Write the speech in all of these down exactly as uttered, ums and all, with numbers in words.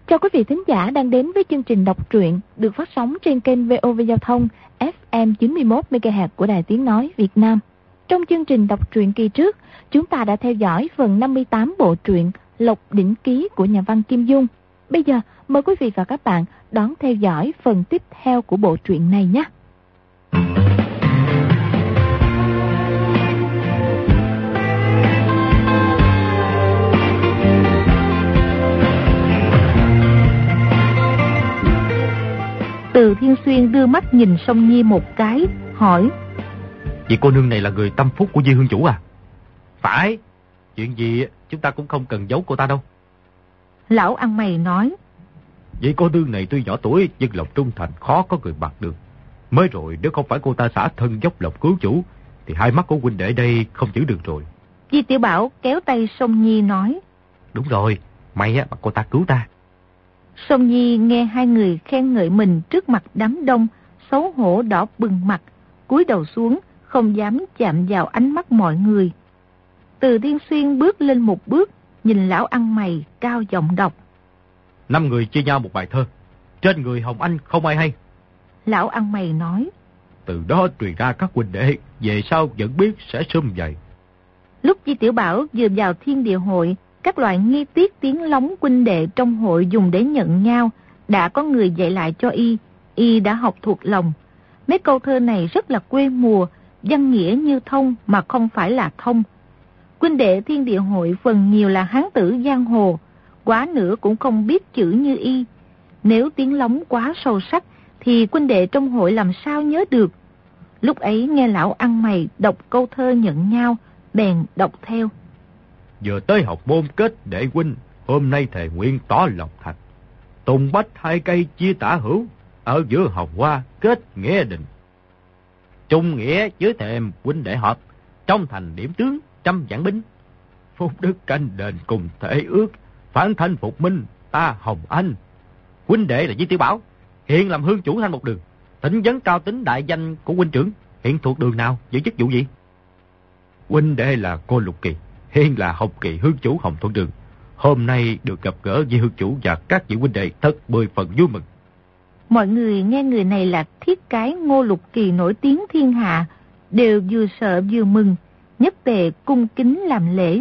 Chào quý vị thính giả đang đến với chương trình đọc truyện được phát sóng trên kênh vê o vê Giao thông ép em chín mươi mốt mê ga héc của Đài Tiếng Nói Việt Nam. Trong chương trình đọc truyện kỳ trước, chúng ta đã theo dõi phần năm mươi tám bộ truyện Lộc Đỉnh Ký của nhà văn Kim Dung. Bây giờ, mời quý vị và các bạn đón theo dõi phần tiếp theo của bộ truyện này nhé. Từ Thiên Xuyên đưa mắt nhìn Song Nhi một cái, hỏi: Vị cô nương này là người tâm phúc của Di Hương chủ à? Phải, chuyện gì chúng ta cũng không cần giấu cô ta đâu. Lão ăn mày nói: Vị cô nương này tuy nhỏ tuổi nhưng lòng trung thành khó có người bạc được. Mới rồi nếu không phải cô ta xả thân dốc lòng cứu chủ thì hai mắt của huynh đệ đây không giữ được rồi. Di Tiểu Bảo kéo tay Song Nhi nói: Đúng rồi, may á mà cô ta cứu ta. Song Nhi nghe hai người khen ngợi mình trước mặt đám đông, xấu hổ đỏ bừng mặt, cúi đầu xuống, không dám chạm vào ánh mắt mọi người. Từ Thiên Xuyên bước lên một bước, nhìn lão ăn mày cao giọng đọc: Năm người chia nhau một bài thơ, trên người Hồng Anh không ai hay. Lão ăn mày nói: Từ đó truyền ra các huynh đệ, về sau vẫn biết sẽ sum vầy. Lúc Di Tiểu Bảo vừa vào thiên địa hội, các loại nghi tiết tiếng lóng huynh đệ trong hội dùng để nhận nhau đã có người dạy lại cho y, y đã học thuộc lòng. Mấy câu thơ này rất là quê mùa, văn nghĩa như thông mà không phải là thông. Huynh đệ thiên địa hội phần nhiều là hán tử giang hồ, quá nữa cũng không biết chữ như y. Nếu tiếng lóng quá sâu sắc thì huynh đệ trong hội làm sao nhớ được. Lúc ấy nghe lão ăn mày đọc câu thơ nhận nhau, bèn đọc theo: Vừa tới học môn kết đệ huynh, hôm nay thề nguyện tỏ lòng thành. Tùng bách hai cây chia tả hữu, ở giữa hồng hoa kết nghĩa định. Trung nghĩa dưới thềm huynh đệ hợp, trong thành điểm tướng trăm vạn binh. Phúc đức canh đền cùng thể ước, phản thanh phục minh ta Hồng Anh. Huynh đệ là Di Tiểu Bảo, hiện làm hương chủ Thanh Một Đường. Thỉnh vấn cao tính đại danh của huynh trưởng, hiện thuộc đường nào, giữ chức vụ gì? Huynh đệ là cô Lục Kỳ, hiện là Hồng Kỳ hương chủ Hồng Thuận Đường. Hôm nay được gặp gỡ với hương chủ và các vị huynh đệ thật mười phần vui mừng. Mọi người nghe người này là thiết cái Ngô Lục Kỳ nổi tiếng thiên hạ, đều vừa sợ vừa mừng, nhất tề cung kính làm lễ.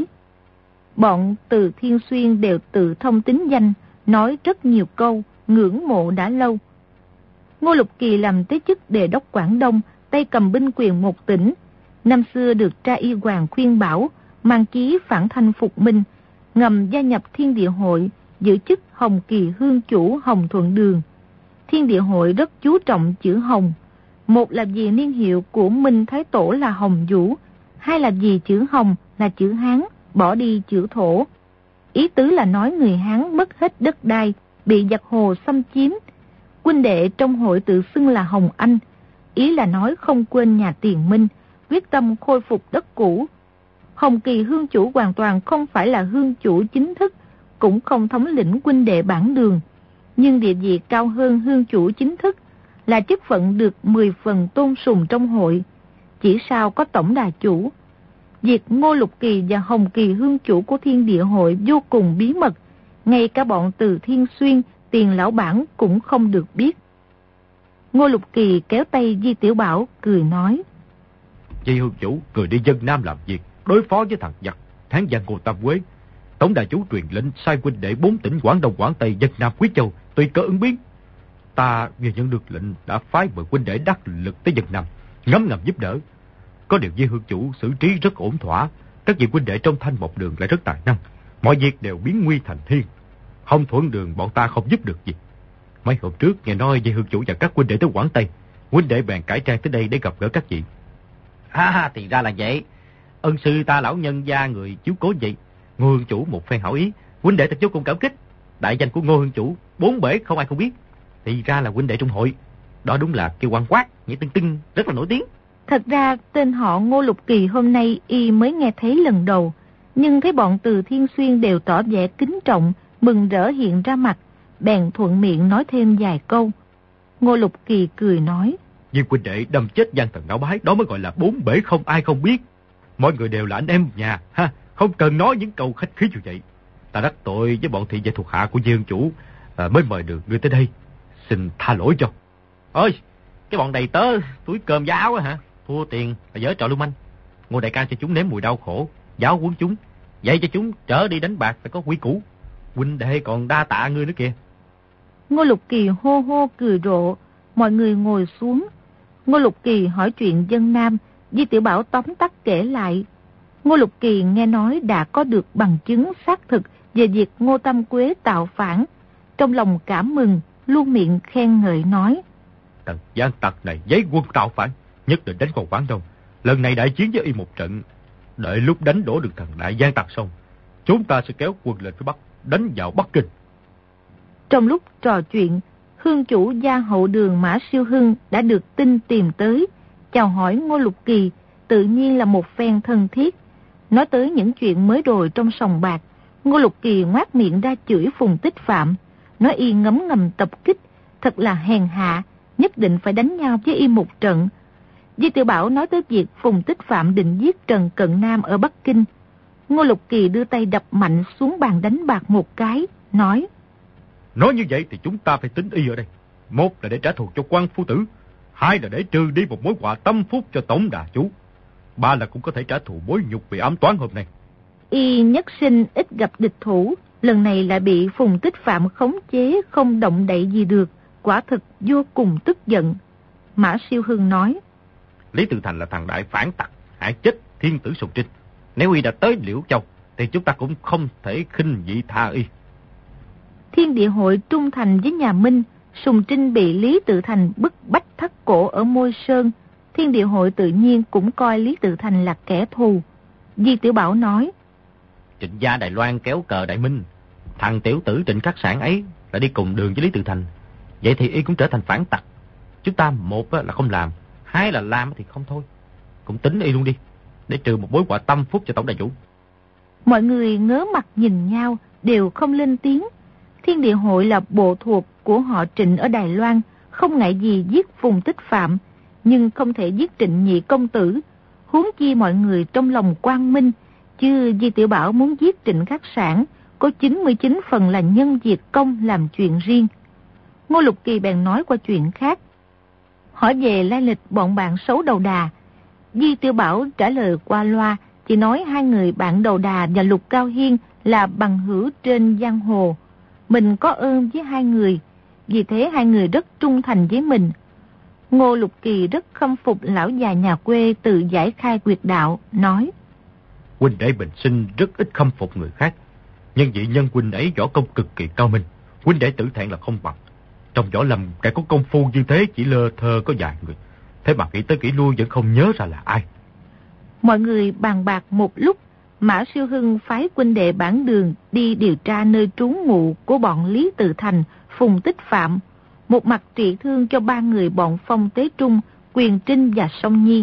Bọn Từ Thiên Xuyên đều tự thông tính danh, nói rất nhiều câu, ngưỡng mộ đã lâu. Ngô Lục Kỳ làm tới chức đề đốc Quảng Đông, tay cầm binh quyền một tỉnh. Năm xưa được tra y hoàng khuyên bảo, mang chí phản thanh phục minh, ngầm gia nhập thiên địa hội, giữ chức Hồng Kỳ hương chủ Hồng Thuận Đường. Thiên địa hội rất chú trọng chữ Hồng, một là vì niên hiệu của Minh Thái Tổ là Hồng Vũ, hai là vì chữ Hồng là chữ Hán, bỏ đi chữ Thổ. Ý tứ là nói người Hán mất hết đất đai, bị giặc Hồ xâm chiếm. Huynh đệ trong hội tự xưng là Hồng Anh, ý là nói không quên nhà Tiền Minh, quyết tâm khôi phục đất cũ. Hồng Kỳ hương chủ hoàn toàn không phải là hương chủ chính thức, cũng không thống lĩnh huynh đệ bản đường, nhưng địa vị cao hơn hương chủ chính thức, là chức phận được mười phần tôn sùng trong hội, chỉ sau có tổng đà chủ. Việc Ngô Lục Kỳ và Hồng Kỳ hương chủ của thiên địa hội vô cùng bí mật, ngay cả bọn Từ Thiên Xuyên, Tiền lão bản cũng không được biết. Ngô Lục Kỳ kéo tay Di Tiểu Bảo cười nói: Di hương chủ người đi dân Nam làm việc, đối phó với thằng giặc Hán giang Ngô Tam Quế. Tổng đà chủ truyền lệnh sai huynh đệ bốn tỉnh Quảng Đông, Quảng Tây, Vân Nam, Quý Châu tùy cơ ứng biến. Ta vừa nhận được lệnh đã phái mười huynh đệ đắc lực tới Vân Nam, ngấm ngầm giúp đỡ. Có điều Di hương chủ xử trí rất ổn thỏa, các vị huynh đệ trong Thanh Một Đường lại rất tài năng, mọi việc đều biến nguy thành thiên. Hồng Thuận Đường bọn ta không giúp được gì. Mấy hôm trước nghe nói Di hương chủ và các huynh đệ tới Quảng Tây, huynh đệ bèn cải trang tới đây để gặp gỡ các vị. À, thì ra là vậy. Ân sư ta lão nhân gia người chiếu cố vậy. Ngô hương chủ một phen hảo ý, huynh đệ thật vô cùng cảm kích. Đại danh của Ngô hương chủ bốn bể không ai không biết, thì ra là huynh đệ trong hội. Đó đúng là kêu quan quát, nhảy tưng tưng, rất là nổi tiếng. Thật ra tên họ Ngô Lục Kỳ hôm nay y mới nghe thấy lần đầu, nhưng thấy bọn Từ Thiên Xuyên đều tỏ vẻ kính trọng, mừng rỡ hiện ra mặt, bèn thuận miệng nói thêm vài câu. Ngô Lục Kỳ cười nói: Vì huynh đệ đâm chết gian thần não bái, đó mới gọi là bốn bể không ai không biết. Mọi người đều là anh em nhà, ha, không cần nói những câu khách khí như vậy. Ta đắc tội với bọn thị vệ thuộc hạ của Dương chủ, à, mới mời được ngươi tới đây. Xin tha lỗi cho. Ôi, cái bọn đầy tớ túi cơm giá áo á hả? Thua tiền là giở trò lưu manh. Ngô đại ca cho chúng nếm mùi đau khổ, giáo huấn chúng, dạy cho chúng trở đi đánh bạc phải có quy củ. Huynh đệ còn đa tạ ngươi nữa kìa. Ngô Lục Kỳ hô hô cười rộ, mọi người ngồi xuống. Ngô Lục Kỳ hỏi chuyện dân Nam, Di Tiểu Bảo tóm tắt kể lại. Ngô Lục Kỳ nghe nói đã có được bằng chứng xác thực về việc Ngô Tam Quế tạo phản, trong lòng cảm mừng, luôn miệng khen ngợi nói: Thằng gian tặc này giấy quân tạo phản, nhất định đánh qua Quảng Đông. Lần này đại chiến với y một trận, đợi lúc đánh đổ được thằng đại gian tặc xong, chúng ta sẽ kéo quân lên phía Bắc, đánh vào Bắc Kinh. Trong lúc trò chuyện, hương chủ gia hậu Đường Mã Siêu Hưng đã được tin tìm tới, chào hỏi Ngô Lục Kỳ, tự nhiên là một phen thân thiết. Nói tới những chuyện mới rồi trong sòng bạc, Ngô Lục Kỳ ngoác miệng ra chửi Phùng Tích Phạm, nói y ngấm ngầm tập kích, thật là hèn hạ, nhất định phải đánh nhau với y một trận. Di Tiểu Bảo nói tới việc Phùng Tích Phạm định giết Trần Cận Nam ở Bắc Kinh. Ngô Lục Kỳ đưa tay đập mạnh xuống bàn đánh bạc một cái, nói: Nói như vậy thì chúng ta phải tính y ở đây. Một là để trả thù cho quan phu tử, hai là để trừ đi một mối họa tâm phúc cho tổng đà chủ, ba là cũng có thể trả thù mối nhục bị ám toán hôm nay. Y nhất sinh ít gặp địch thủ, lần này lại bị Phùng Tích Phạm khống chế không động đậy gì được, quả thực vô cùng tức giận. Mã Siêu Hưng nói: Lý Tự Thành là thằng đại phản tặc, hại chết thiên tử Sùng Trinh. Nếu y đã tới Liễu Châu thì chúng ta cũng không thể khinh dị tha y. Thiên Địa Hội trung thành với nhà Minh, Sùng Trinh bị Lý Tự Thành bức bách thắt cổ ở Môi Sơn, Thiên Địa Hội tự nhiên cũng coi Lý Tự Thành là kẻ thù. Di Tiểu Bảo nói: Trịnh gia Đài Loan kéo cờ Đại Minh, thằng tiểu tử Trịnh Khắc Sản ấy đã đi cùng đường với Lý Tự Thành, vậy thì y cũng trở thành phản tặc. Chúng ta một là không làm, hai là làm thì không thôi, cũng tính y luôn đi, để trừ một mối họa tâm phúc cho tổng đại chủ. Mọi người ngớ mặt nhìn nhau, đều không lên tiếng. Thiên Địa Hội là bộ thuộc của họ Trịnh ở Đài Loan, không ngại gì giết Phùng Tích Phạm, nhưng không thể giết Trịnh nhị công tử. Huống chi mọi người trong lòng quang minh, chứ Di Tiểu Bảo muốn giết Trịnh Khắc Sản, có chín mươi chín phần là nhân diệt công làm chuyện riêng. Ngô Lục Kỳ bèn nói qua chuyện khác, hỏi về lai lịch bọn bạn xấu đầu đà. Di Tiểu Bảo trả lời qua loa, chỉ nói hai người bạn đầu đà và Lục Cao Hiên là bằng hữu trên giang hồ. Mình có ơn với hai người, vì thế hai người rất trung thành với mình. Ngô Lục Kỳ rất khâm phục lão già nhà quê tự giải khai quyệt đạo, nói: Huynh đệ bình sinh rất ít khâm phục người khác, nhưng vị nhân huynh ấy võ công cực kỳ cao minh, huynh đệ tử thẹn là không bằng. Trong võ lâm kẻ có công phu như thế chỉ lơ thơ có vài người, thế mà nghĩ tới kỹ lui vẫn không nhớ ra là ai. Mọi người bàn bạc một lúc, Mã Siêu Hưng phái huynh đệ Bản Đường đi điều tra nơi trú ngụ của bọn Lý Tự Thành, Phùng Tích Phạm, một mặt trị thương cho ba người bọn Phong Tế Trung, Quyền Trinh và Song Nhi.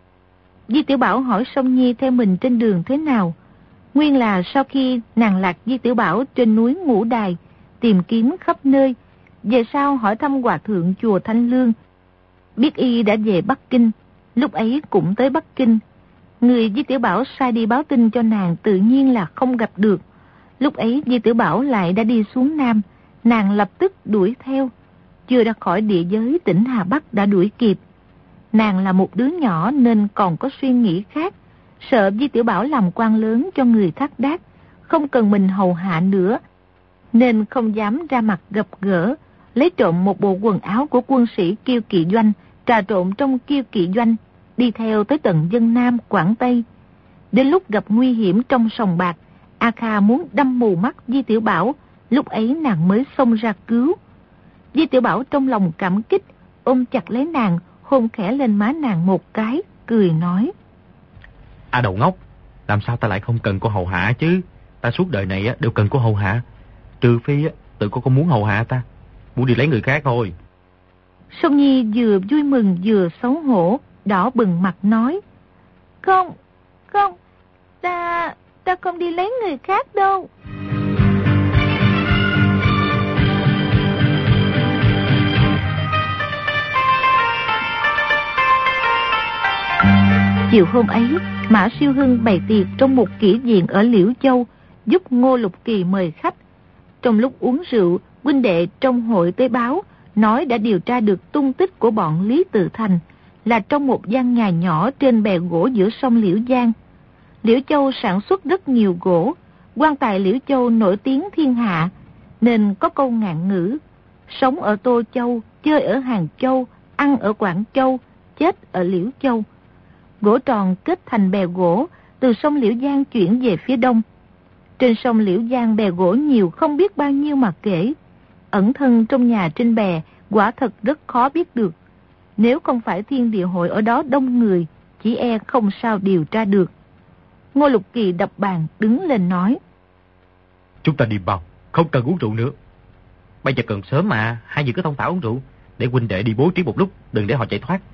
Di Tiểu Bảo hỏi Song Nhi theo mình trên đường thế nào. Nguyên là sau khi nàng lạc Di Tiểu Bảo trên núi Ngũ Đài, tìm kiếm khắp nơi, về sau hỏi thăm hòa thượng chùa Thanh Lương, biết y đã về Bắc Kinh, lúc ấy cũng tới Bắc Kinh. Người Di Tiểu Bảo sai đi báo tin cho nàng tự nhiên là không gặp được. Lúc ấy Di Tiểu Bảo lại đã đi xuống Nam, nàng lập tức đuổi theo. Chưa ra khỏi địa giới tỉnh Hà Bắc đã đuổi kịp. Nàng là một đứa nhỏ nên còn có suy nghĩ khác, sợ Di Tiểu Bảo làm quan lớn cho người thác đác, không cần mình hầu hạ nữa, nên không dám ra mặt gặp gỡ, lấy trộm một bộ quần áo của quân sĩ Kiêu Kỵ Doanh, trà trộn trong Kiêu Kỵ Doanh, đi theo tới tận Vân Nam, Quảng Tây. Đến lúc gặp nguy hiểm trong sòng bạc, A Kha muốn đâm mù mắt Di Tiểu Bảo, lúc ấy nàng mới xông ra cứu. Di Tiểu Bảo trong lòng cảm kích, ôm chặt lấy nàng, hôn khẽ lên má nàng một cái, cười nói: À đầu ngốc, làm sao ta lại không cần cô hầu hạ chứ? Ta suốt đời này đều cần cô hầu hạ, trừ phi tự cô không muốn hầu hạ ta, muốn đi lấy người khác thôi. Song Nhi vừa vui mừng vừa xấu hổ, đỏ bừng mặt nói: Không, không, ta, ta không đi lấy người khác đâu. Chiều hôm ấy, Mã Siêu Hưng bày tiệc trong một kỹ viện ở Liễu Châu, giúp Ngô Lục Kỳ mời khách. Trong lúc uống rượu, huynh đệ trong hội tới báo, nói đã điều tra được tung tích của bọn Lý Tự Thành là trong một gian nhà nhỏ trên bè gỗ giữa sông Liễu Giang. Liễu Châu sản xuất rất nhiều gỗ, quan tài Liễu Châu nổi tiếng thiên hạ, nên có câu ngạn ngữ: sống ở Tô Châu, chơi ở Hàng Châu, ăn ở Quảng Châu, chết ở Liễu Châu. Gỗ tròn kết thành bè gỗ, từ sông Liễu Giang chuyển về phía đông. Trên sông Liễu Giang bè gỗ nhiều không biết bao nhiêu mà kể. Ẩn thân trong nhà trên bè quả thật rất khó biết được. Nếu không phải thiên địa hội ở đó đông người, chỉ e không sao điều tra được. Ngô Lục Kỳ đập bàn đứng lên nói: chúng ta đi bao, không cần uống rượu nữa. Bây giờ cần sớm mà, hai người cứ thông thả uống rượu, để huynh đệ đi bố trí một lúc, đừng để họ chạy thoát.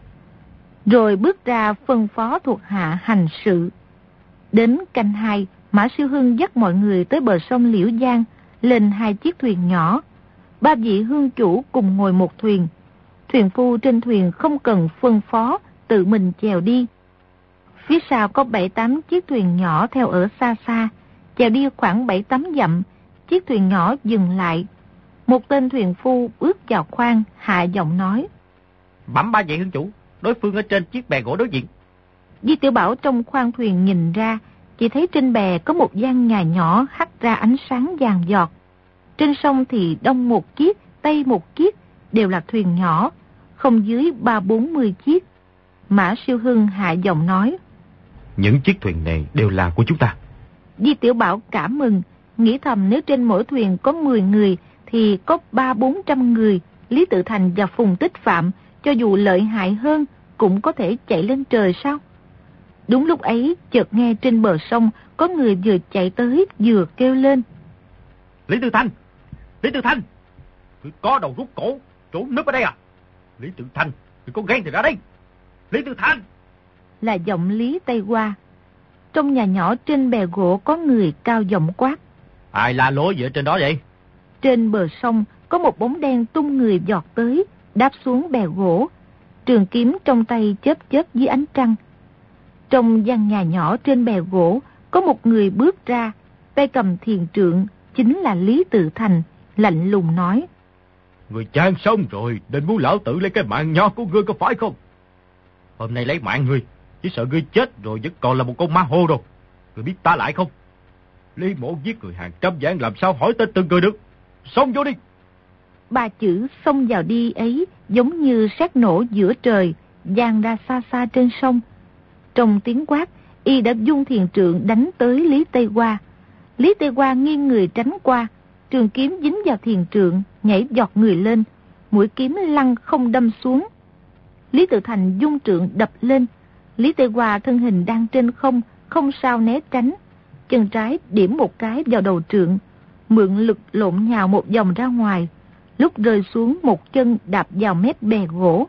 Rồi bước ra phân phó thuộc hạ hành sự. Đến canh hai, Mã Siêu Hưng dắt mọi người tới bờ sông Liễu Giang, lên hai chiếc thuyền nhỏ. Ba vị hương chủ cùng ngồi một thuyền. Thuyền phu trên thuyền không cần phân phó, tự mình chèo đi. Phía sau có bảy tám chiếc thuyền nhỏ theo ở xa xa. Chèo đi khoảng bảy tám dặm, chiếc thuyền nhỏ dừng lại. Một tên thuyền phu bước vào khoang, hạ giọng nói: bẩm ba vị hương chủ, đối phương ở trên chiếc bè gỗ đối diện. Di Tiểu Bảo trong khoang thuyền nhìn ra, chỉ thấy trên bè có một gian nhà nhỏ hắt ra ánh sáng vàng giọt. Trên sông thì đông một chiếc, tây một chiếc, đều là thuyền nhỏ, không dưới ba bốn mươi chiếc. Mã Siêu Hưng hạ giọng nói: những chiếc thuyền này đều là của chúng ta. Di Tiểu Bảo cảm mừng, nghĩ thầm nếu trên mỗi thuyền có mười người thì có ba bốn trăm người. Lý Tự Thành và Phùng Tích Phạm cho dù lợi hại hơn cũng có thể chạy lên trời sao? Đúng lúc ấy chợt nghe trên bờ sông có người vừa chạy tới vừa kêu lên: Lý Tự Thành! Lý Tự Thành! Người có đầu rút cổ, trốn núp ở đây à? Lý Tự Thành, người có ghen thì ra đây! Lý Tự Thành! Là giọng Lý Tây Hoa. Trong nhà nhỏ trên bè gỗ có người cao giọng quát: ai la lối gì ở trên đó vậy? Trên bờ sông có một bóng đen tung người giọt tới, đáp xuống bè gỗ, trường kiếm trong tay chớp chớp dưới ánh trăng. Trong gian nhà nhỏ trên bè gỗ có một người bước ra, tay cầm thiền trượng, chính là Lý Tự Thành, lạnh lùng nói: người chán sống rồi, nên muốn lão tử lấy cái mạng nhỏ của ngươi có phải không? Hôm nay lấy mạng ngươi, chỉ sợ ngươi chết rồi vẫn còn là một con ma hô đâu. Ngươi biết ta lại không? Lý Mộ giết người hàng trăm vạn, làm sao hỏi tên từng người được? Xông vô đi! Ba chữ xông vào đi ấy giống như sét nổ giữa trời, vang ra xa xa trên sông. Trong tiếng quát, y đã dung thiền trượng đánh tới Lý Tây Hoa. Lý Tây Hoa nghiêng người tránh qua, trường kiếm dính vào thiền trượng, nhảy giọt người lên, mũi kiếm lăn không đâm xuống. Lý Tự Thành dung trượng đập lên, Lý Tây Hoa thân hình đang trên không, không sao né tránh, chân trái điểm một cái vào đầu trượng, mượn lực lộn nhào một vòng ra ngoài, lúc rơi xuống một chân đạp vào mép bè gỗ.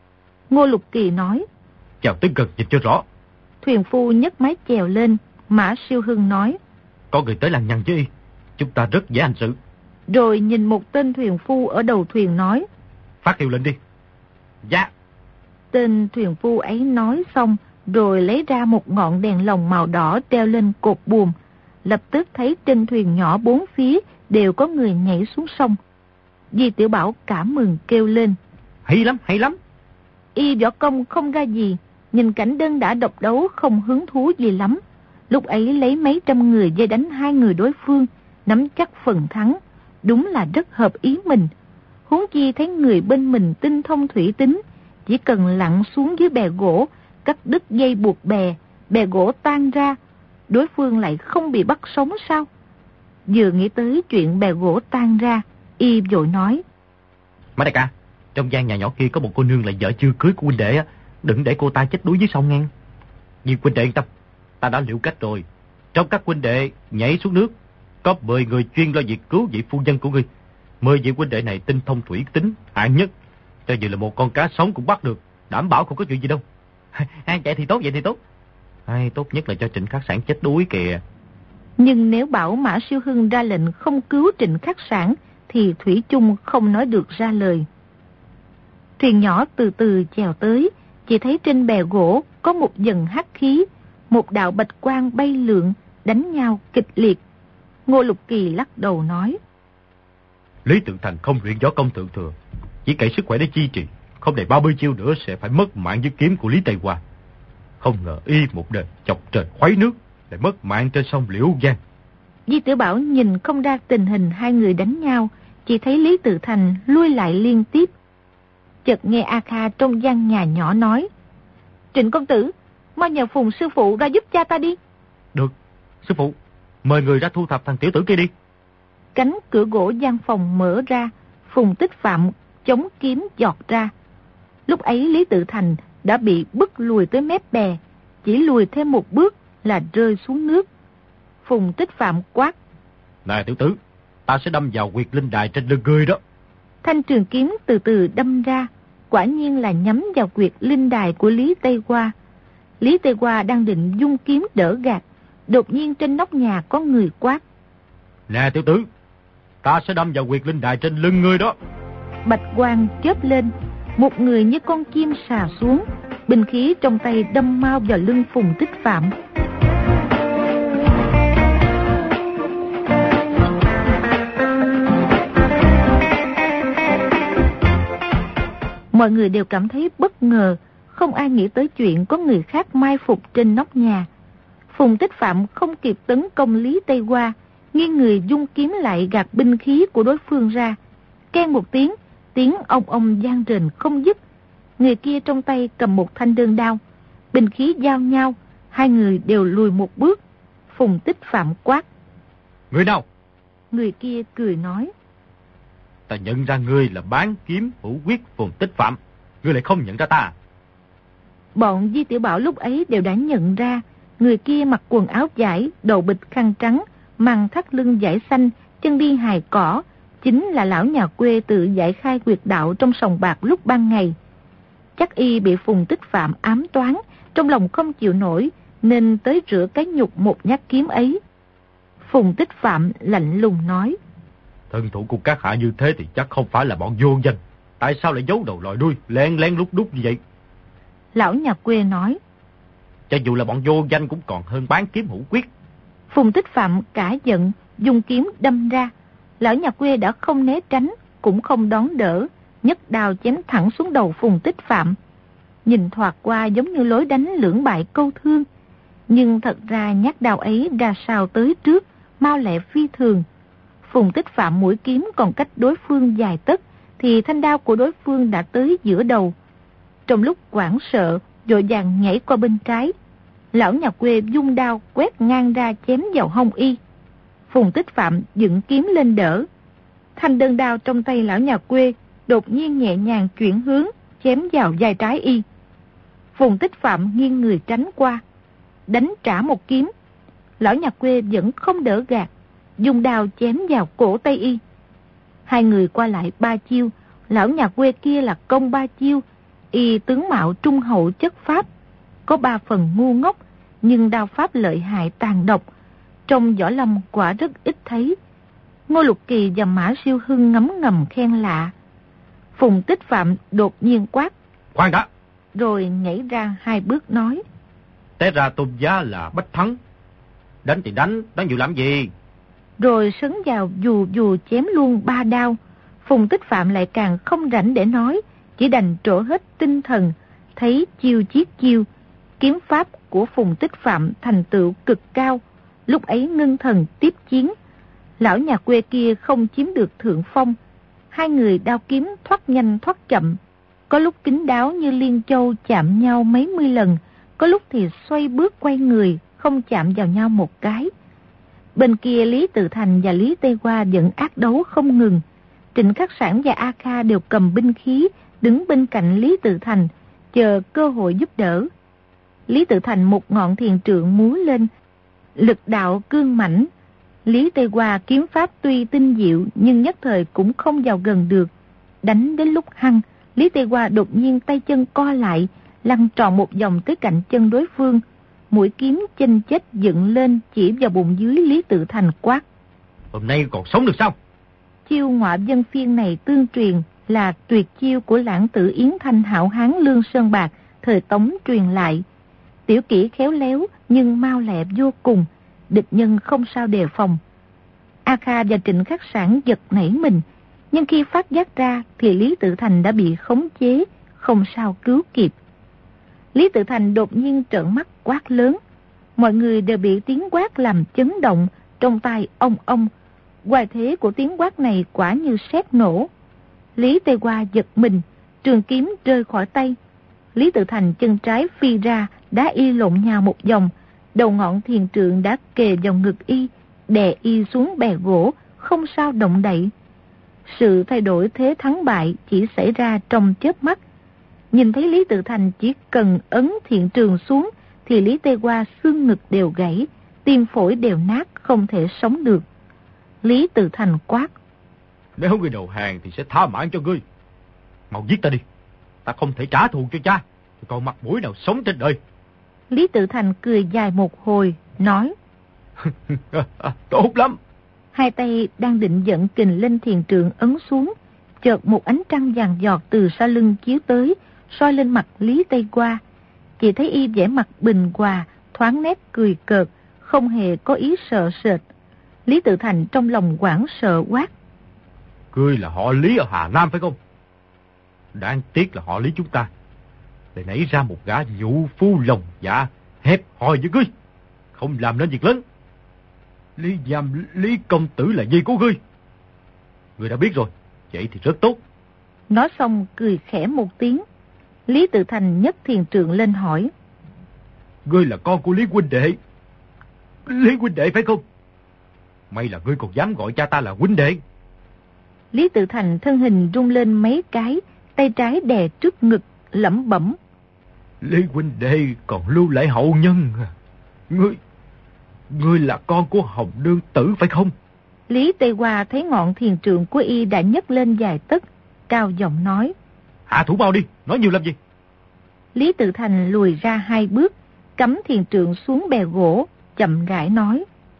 Ngô Lục Kỳ nói: chào tới gần nhìn cho rõ. Thuyền phu nhấc mái chèo lên. Mã Siêu Hưng nói: có người tới lằng nhằng với y, chúng ta rất dễ hành sự. Rồi nhìn một tên thuyền phu ở đầu thuyền nói: phát hiệu lệnh đi. Dạ. Tên thuyền phu ấy nói xong, rồi lấy ra một ngọn đèn lồng màu đỏ treo lên cột buồm. Lập tức thấy trên thuyền nhỏ bốn phía đều có người nhảy xuống sông. Di Tiểu Bảo cảm mừng kêu lên: hay lắm, hay lắm. Y võ công không ra gì, nhìn cảnh đơn đã độc đấu không hứng thú gì lắm. Lúc ấy lấy mấy trăm người dây đánh hai người đối phương, nắm chắc phần thắng, đúng là rất hợp ý mình. Huống chi thấy người bên mình tinh thông thủy tính, chỉ cần lặn xuống dưới bè gỗ, cắt đứt dây buộc bè, bè gỗ tan ra, đối phương lại không bị bắt sống sao? Vừa nghĩ tới chuyện bè gỗ tan ra, y vội nói: Mã đại ca, trong gian nhà nhỏ kia có một cô nương là vợ chưa cưới của huynh đệ á, đừng để cô ta chết đuối dưới sông ngang. Nhưng huynh đệ yên tâm, ta đã liệu cách rồi. Trong các huynh đệ nhảy xuống nước, có mười người chuyên lo việc cứu vị phu nhân của ngươi. Mười vị huynh đệ này tinh thông thủy tính hạng nhất, cho dù là một con cá sống cũng bắt được, đảm bảo không có chuyện gì đâu. À, vậy thì tốt, vậy thì tốt. Hay tốt nhất là cho Trịnh Khắc Sản chết đuối kìa. Nhưng nếu bảo Mã Siêu Hưng ra lệnh không cứu Trịnh Khắc Sản thì thủy chung không nói được ra lời. Thuyền nhỏ từ từ chèo tới, chỉ thấy trên bè gỗ có một dần hắc khí, một đạo bạch quang bay lượn, đánh nhau kịch liệt. Ngô Lục Kỳ lắc đầu nói: Lý Tự Thành không luyện võ công thượng thừa, chỉ cậy sức khỏe để chi trì, không đầy ba mươi chiêu nữa sẽ phải mất mạng với kiếm của Lý Tây Hoa. Không ngờ y một đời chọc trời khuấy nước, lại mất mạng trên sông Liễu Giang. Di Tiểu Bảo nhìn không ra tình hình hai người đánh nhau, chỉ thấy Lý Tự Thành lui lại liên tiếp. Chợt nghe A Kha trong gian nhà nhỏ nói: Trịnh công tử, mau nhờ Phùng sư phụ ra giúp cha ta đi. Được, sư phụ, mời người ra thu thập thằng tiểu tử kia đi. Cánh cửa gỗ gian phòng mở ra, Phùng Tích Phạm chống kiếm giọt ra. Lúc ấy Lý Tự Thành đã bị bức lùi tới mép bè, chỉ lùi thêm một bước là rơi xuống nước. Phùng Tích Phạm quát: Nè tiểu tử, ta sẽ đâm vào huyệt linh đài trên lưng ngươi đó. Thanh trường kiếm từ từ đâm ra, quả nhiên là nhắm vào huyệt linh đài của Lý Tây Hoa. Lý Tây Hoa đang định dung kiếm đỡ gạt, đột nhiên trên nóc nhà có người quát: Nè tiểu tử, ta sẽ đâm vào huyệt linh đài trên lưng ngươi đó. Bạch quang chớp lên, một người như con chim xà xuống, binh khí trong tay đâm mau vào lưng Phùng Tích Phạm. Mọi người đều cảm thấy bất ngờ, không ai nghĩ tới chuyện có người khác mai phục trên nóc nhà. Phùng Tích Phạm không kịp tấn công Lý Tây Hoa, nghiêng người dung kiếm lại gạt binh khí của đối phương ra. Keng một tiếng, tiếng ông ông vang rền không dứt. Người kia trong tay cầm một thanh đơn đao, binh khí giao nhau, hai người đều lùi một bước. Phùng Tích Phạm quát: Người nào? Người kia cười nói: Ta nhận ra ngươi là bán kiếm hữu quyết Phùng Tích Phạm, ngươi lại không nhận ra ta. Bọn Di Tiểu Bảo lúc ấy đều đã nhận ra, người kia mặc quần áo vải, đầu bịch khăn trắng, mằng thắt lưng vải xanh, chân đi hài cỏ, chính là lão nhà quê tự giải khai quyệt đạo trong sòng bạc lúc ban ngày. Chắc y bị Phùng Tích Phạm ám toán, trong lòng không chịu nổi, nên tới rửa cái nhục một nhát kiếm ấy. Phùng Tích Phạm lạnh lùng nói: Thân thủ của các hạ như thế thì chắc không phải là bọn vô danh. Tại sao lại giấu đầu lòi đuôi, len lén lút đút như vậy? Lão nhà quê nói: Cho dù là bọn vô danh cũng còn hơn bán kiếm hữu quyết. Phùng Tích Phạm cả giận, dùng kiếm đâm ra. Lão nhà quê đã không né tránh, cũng không đón đỡ, nhấc đao chém thẳng xuống đầu Phùng Tích Phạm. Nhìn thoạt qua giống như lối đánh lưỡng bại câu thương, nhưng thật ra nhát đao ấy ra sao tới trước, mau lẹ phi thường. Phùng Tích Phạm mũi kiếm còn cách đối phương dài tấc, thì thanh đao của đối phương đã tới giữa đầu. Trong lúc hoảng sợ, vội vàng nhảy qua bên trái. Lão nhà quê dung đao quét ngang ra chém vào hông y. Phùng Tích Phạm dựng kiếm lên đỡ. Thanh đơn đao trong tay lão nhà quê đột nhiên nhẹ nhàng chuyển hướng, chém vào vai trái y. Phùng Tích Phạm nghiêng người tránh qua, đánh trả một kiếm. Lão nhà quê vẫn không đỡ gạt, dùng đao chém vào cổ tay y. Hai người qua lại ba chiêu, lão nhà quê kia là công ba chiêu. Y tướng mạo trung hậu chất pháp, có ba phần ngu ngốc, nhưng đao pháp lợi hại tàn độc, trong võ lâm quả rất ít thấy. Ngô Lục Kỳ và Mã Siêu Hưng ngấm ngầm khen lạ. Phùng Tích Phạm đột nhiên quát: Khoan đã! Rồi nhảy ra hai bước nói: Té ra tôn giá là Bách Thắng. Đánh thì đánh, đánh nhiều làm gì? Rồi sấn vào dù dù chém luôn ba đao. Phùng Tích Phạm lại càng không rảnh để nói, chỉ đành trổ hết tinh thần, thấy chiêu chiết chiêu. Kiếm pháp của Phùng Tích Phạm thành tựu cực cao, lúc ấy ngưng thần tiếp chiến. Lão nhà quê kia không chiếm được thượng phong. Hai người đao kiếm thoát nhanh thoát chậm, có lúc kín đáo như liên châu chạm nhau mấy mươi lần, có lúc thì xoay bước quay người, không chạm vào nhau một cái. Bên kia Lý Tự Thành và Lý Tây Hoa vẫn ác đấu không ngừng. Trịnh Khắc Sản và A Kha đều cầm binh khí, đứng bên cạnh Lý Tự Thành, chờ cơ hội giúp đỡ. Lý Tự Thành một ngọn thiền trượng múa lên, lực đạo cương mãnh. Lý Tây Hoa kiếm pháp tuy tinh diệu nhưng nhất thời cũng không vào gần được. Đánh đến lúc hăng, Lý Tây Hoa đột nhiên tay chân co lại, lăn tròn một vòng tới cạnh chân đối phương. Mũi kiếm chênh chết dựng lên chỉ vào bụng dưới Lý Tự Thành quát: Hôm nay còn sống được sao? Chiêu ngọa dân phiên này tương truyền là tuyệt chiêu của lãng tử Yến Thanh hảo hán Lương Sơn Bạc thời Tống truyền lại. Tiểu kỹ khéo léo nhưng mau lẹ vô cùng, địch nhân không sao đề phòng. A Kha và Trịnh Khắc Sản giật nảy mình, Nhưng khi phát giác ra thì Lý Tự Thành đã bị khống chế, không sao cứu kịp. Lý Tự Thành đột nhiên trợn mắt quát lớn. Mọi người đều bị tiếng quát làm chấn động, trong tai ong ong. Hoài thế của tiếng quát này quả như sét nổ. Lý Tây Hoa giật mình, trường kiếm rơi khỏi tay. Lý Tự Thành chân trái phi ra, đá y lộn nhào một vòng. Đầu ngọn thiền trượng đã kề vào ngực y, đè y xuống bè gỗ, không sao động đậy. Sự thay đổi thế thắng bại chỉ xảy ra trong chớp mắt. Nhìn thấy Lý Tự Thành chỉ cần ấn thiện trường xuống thì Lý Tây Hoa xương ngực đều gãy, tim phổi đều nát, không thể sống được. Lý Tự Thành quát: Nếu ngươi đầu hàng thì sẽ tha mạng cho ngươi. Mau giết ta đi, ta không thể trả thù cho cha, thì còn mặt mũi nào sống trên đời. Lý Tự Thành cười dài một hồi, nói: Tốt lắm. Hai tay đang định dẫn kình lên thiền trượng ấn xuống, chợt một ánh trăng vàng giọt từ sau lưng chiếu tới, soi lên mặt Lý Tây Hoa. Chỉ thấy y vẻ mặt bình hòa, thoáng nét cười cợt, không hề có ý sợ sệt. Lý Tự Thành trong lòng hoảng sợ quát: Ngươi là họ Lý ở Hà Nam phải không? Đáng tiếc là họ Lý chúng ta để nảy ra một gã nhũ phu lòng dạ hẹp hòi như ngươi, không làm nên việc lớn. Lý Giam Lý công tử là gì của ngươi? Ngươi đã biết rồi, vậy thì rất tốt. Nói xong cười khẽ một tiếng. Lý Tự Thành nhấc thiền trượng lên hỏi: Ngươi là con của Lý huynh đệ? Lý huynh đệ phải không? May là ngươi còn dám gọi cha ta là huynh đệ. Lý Tự Thành thân hình rung lên mấy cái, tay trái đè trước ngực, lẩm bẩm: Lý huynh đệ còn lưu lại hậu nhân. Ngươi, ngươi là con của Hồng Nương Tử phải không? Lý Tây Hoa thấy ngọn thiền trượng của y đã nhấc lên vài tấc, cao giọng nói: Hạ thủ mau đi, nói nhiều làm gì? Lý Tự Thành lùi ra hai bước, cắm thiền trượng xuống bè gỗ, chậm rãi nói: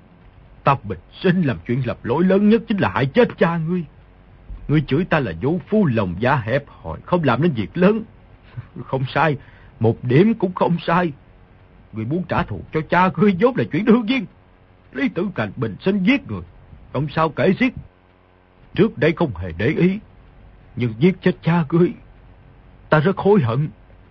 Ta bình sinh làm chuyện lập lỗi lớn nhất chính là hại chết cha ngươi. Ngươi chửi ta là vũ phu lòng dạ hẹp hòi, không làm nên việc lớn. Không sai, một điểm cũng không sai. Ngươi muốn trả thù cho cha ngươi vốn là chuyện đương nhiên. Lý Tự Thành bình sinh giết người, không sao kể xiết. Trước đây không hề để ý, nhưng giết chết cha ngươi, ta rất hối hận.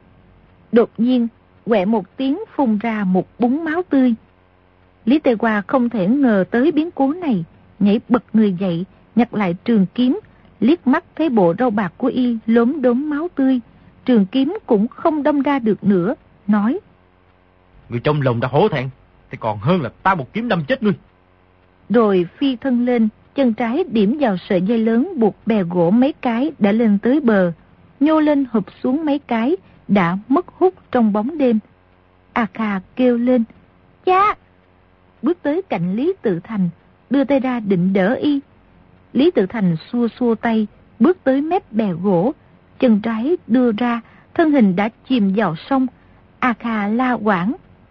Đột nhiên, quẹ một tiếng phun ra một búng máu tươi. Lý Tây Hoa không thể ngờ tới biến cố này, nhảy bật người dậy, nhặt lại trường kiếm, liếc mắt thấy bộ râu bạc của y lốm đốm máu tươi, trường kiếm cũng không đâm ra được nữa, nói: Người trong lòng đã hổ thẹn, thì còn hơn là ta một kiếm đâm chết ngươi. Rồi phi thân lên, chân trái điểm vào sợi dây lớn buộc bè gỗ mấy cái đã lên tới bờ, nhô lên hụp xuống mấy cái đã mất hút trong bóng đêm. A Kha kêu lên: Cha! Bước tới cạnh Lý Tự Thành, đưa tay ra định đỡ y. Lý Tự Thành xua xua tay, bước tới mép bè gỗ, chân trái đưa ra, thân hình đã chìm vào sông. A Kha la quảng: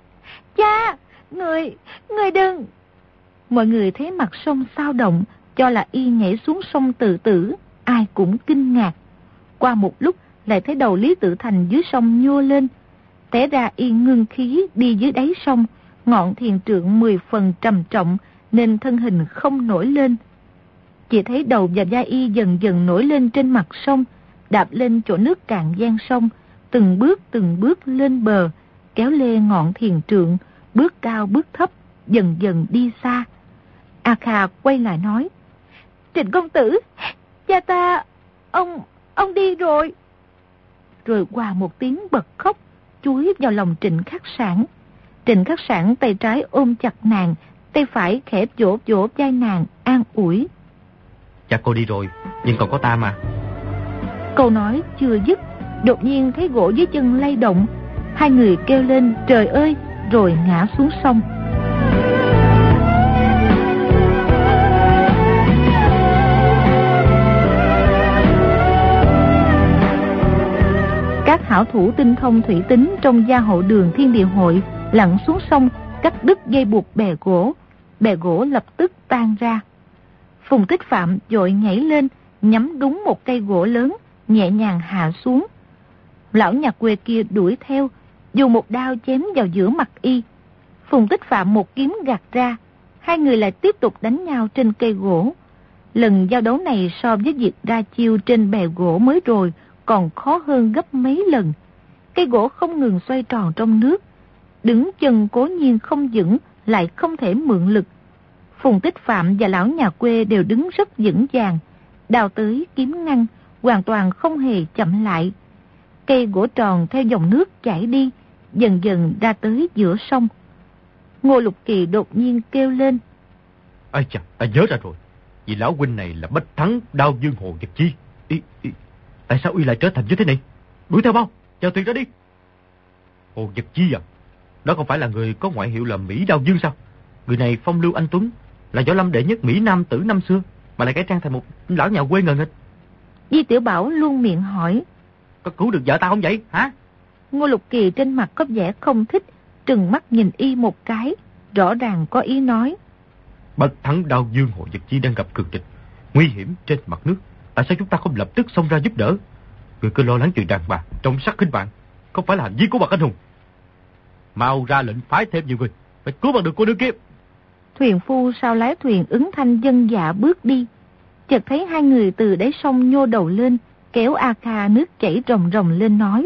Cha! Người, người đừng! Mọi người thấy mặt sông xao động, cho là y nhảy xuống sông tự tử, ai cũng kinh ngạc. Qua một lúc lại thấy đầu Lý Tự Thành dưới sông nhô lên, té ra y ngưng khí đi dưới đáy sông, ngọn thiền trượng mười phần trầm trọng nên thân hình không nổi lên. Chỉ thấy đầu và vai y dần dần nổi lên trên mặt sông, đạp lên chỗ nước cạn gian sông, từng bước từng bước lên bờ, kéo lê ngọn thiền trượng, bước cao bước thấp, dần dần đi xa. A Kha quay lại nói: Trịnh công tử, cha ta, ông, ông đi rồi. Rồi qua một tiếng bật khóc, chúi vào lòng Trịnh Khắc Sản. Trịnh Khắc Sản tay trái ôm chặt nàng, tay phải khẽ vỗ vỗ vai nàng, an ủi: Cha cô đi rồi, nhưng còn có ta mà. Câu nói chưa dứt, đột nhiên thấy gỗ dưới chân lay động. Hai người kêu lên trời ơi, rồi ngã xuống sông. Các hảo thủ tinh thông thủy tính trong gia hộ đường Thiên Địa Hội lặn xuống sông, cắt đứt dây buộc bè gỗ. Bè gỗ lập tức tan ra. Phùng Tích Phạm vội nhảy lên, nhắm đúng một cây gỗ lớn, nhẹ nhàng hạ xuống. Lão nhà quê kia đuổi theo, dùng một đao chém vào giữa mặt y. Phùng Tích Phạm một kiếm gạt ra, hai người lại tiếp tục đánh nhau trên cây gỗ. Lần giao đấu này so với việc ra chiêu trên bè gỗ mới rồi còn khó hơn gấp mấy lần. Cây gỗ không ngừng xoay tròn trong nước, đứng chân cố nhiên không vững, lại không thể mượn lực. Phùng Tích Phạm và lão nhà quê đều đứng rất vững vàng, đào tới kiếm ngăn, hoàn toàn không hề chậm lại. Cây gỗ tròn theo dòng nước chảy đi, dần dần ra tới giữa sông. Ngô Lục Kỳ đột nhiên kêu lên: Ây chà, ta nhớ ra rồi. Vì lão huynh này là Bách Thắng Đao Dương Hồ Vật Chi. Ý, ý, tại sao y lại trở thành như thế này? Đuổi theo bao, chào thuyền ra đi. Hồ Vật Chi à? Đó không phải là người có ngoại hiệu là Mỹ Đao Dương sao? Người này phong lưu anh tuấn, là võ lâm đệ nhất Mỹ Nam tử năm xưa, mà lại cải trang thành một lão nhà quê ngần nghịch. Di Tiểu Bảo luôn miệng hỏi: Có cứu được vợ ta không vậy hả? Ngô Lục Kỳ trên mặt có vẻ không thích, trừng mắt nhìn y một cái, rõ ràng có ý nói: Bách Thắng Đao Dương Hồ Vật Chi đang gặp cường địch, nguy hiểm trên mặt nước. Tại sao chúng ta không lập tức xông ra giúp đỡ? Người cứ lo lắng chuyện đàn bà, trọng sắc khinh bạn, không phải là hành vi của bậc anh hùng. Mau ra lệnh phái thêm nhiều người, phải cứu bằng được cô nương kia. Thuyền phu sau lái thuyền ứng thanh dân dạ bước đi, chợt thấy hai người từ đáy sông nhô đầu lên, kéo A Kha nước chảy ròng ròng lên nói: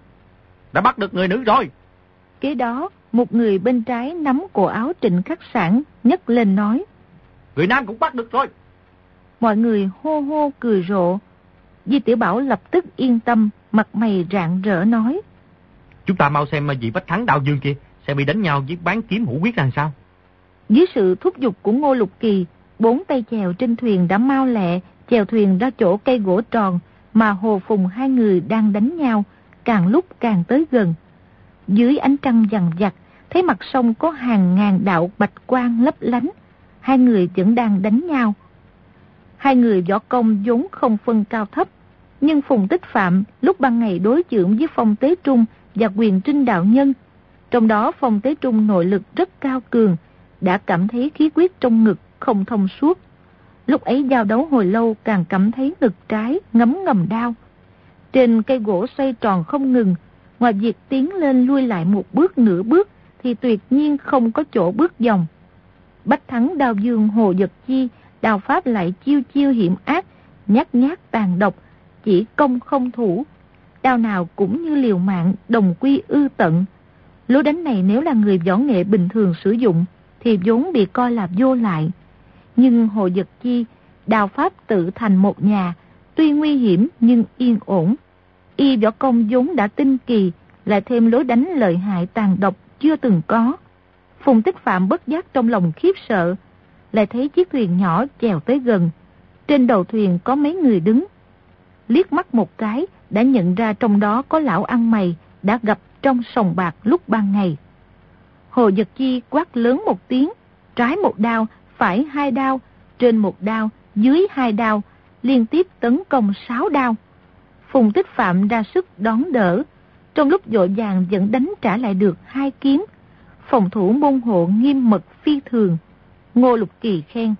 Đã bắt được người nữ rồi. Kế đó, một người bên trái nắm cổ áo Trịnh Khắc Sản nhấc lên nói: Người nam cũng bắt được rồi. Mọi người hô hô cười rộ. Di Tiểu Bảo lập tức yên tâm, mặt mày rạng rỡ nói: Chúng ta mau xem vị Bách Thắng Đao Dương kia, xem bị đánh nhau với bán kiếm hữu quyết làm sao. Dưới sự thúc giục của Ngô Lục Kỳ, bốn tay chèo trên thuyền đã mau lẹ chèo thuyền ra chỗ cây gỗ tròn mà Hồ Phùng hai người đang đánh nhau, càng lúc càng tới gần. Dưới ánh trăng vằn vặt, thấy mặt sông có hàng ngàn đạo bạch quang lấp lánh, hai người vẫn đang đánh nhau. Hai người võ công vốn không phân cao thấp, nhưng Phùng Tích Phạm lúc ban ngày đối chưởng với Phong Tế Trung và Quyền Trinh đạo nhân, trong đó Phong Tế Trung nội lực rất cao cường, đã cảm thấy khí huyết trong ngực không thông suốt. Lúc ấy giao đấu hồi lâu càng cảm thấy ngực trái ngấm ngầm đau. Trên cây gỗ xoay tròn không ngừng, ngoài việc tiến lên lui lại một bước nửa bước thì tuyệt nhiên không có chỗ bước vòng. Bách Thắng Đao Dương Hồ Vật Chi đao pháp lại chiêu chiêu hiểm ác, nhát nhát tàn độc, chỉ công không thủ, đao nào cũng như liều mạng, đồng quy ư tận. Lối đánh này nếu là người võ nghệ bình thường sử dụng thì vốn bị coi là vô lại. Nhưng Hồ Vật Chi đao pháp tự thành một nhà, tuy nguy hiểm nhưng yên ổn. Y võ công vốn đã tinh kỳ, lại thêm lối đánh lợi hại tàn độc chưa từng có. Phùng Tích Phạm bất giác trong lòng khiếp sợ, lại thấy chiếc thuyền nhỏ chèo tới gần. Trên đầu thuyền có mấy người đứng. Liếc mắt một cái đã nhận ra trong đó có lão ăn mày đã gặp trong sòng bạc lúc ban ngày. Hồ Vật Chi quát lớn một tiếng, trái một đao, phải hai đao, trên một đao, dưới hai đao, liên tiếp tấn công sáu đao. Phùng Tích Phạm ra sức đón đỡ, trong lúc vội vàng vẫn đánh trả lại được hai kiếm. Phòng thủ môn hộ nghiêm mật phi thường. Ngô Lục Kỳ khen: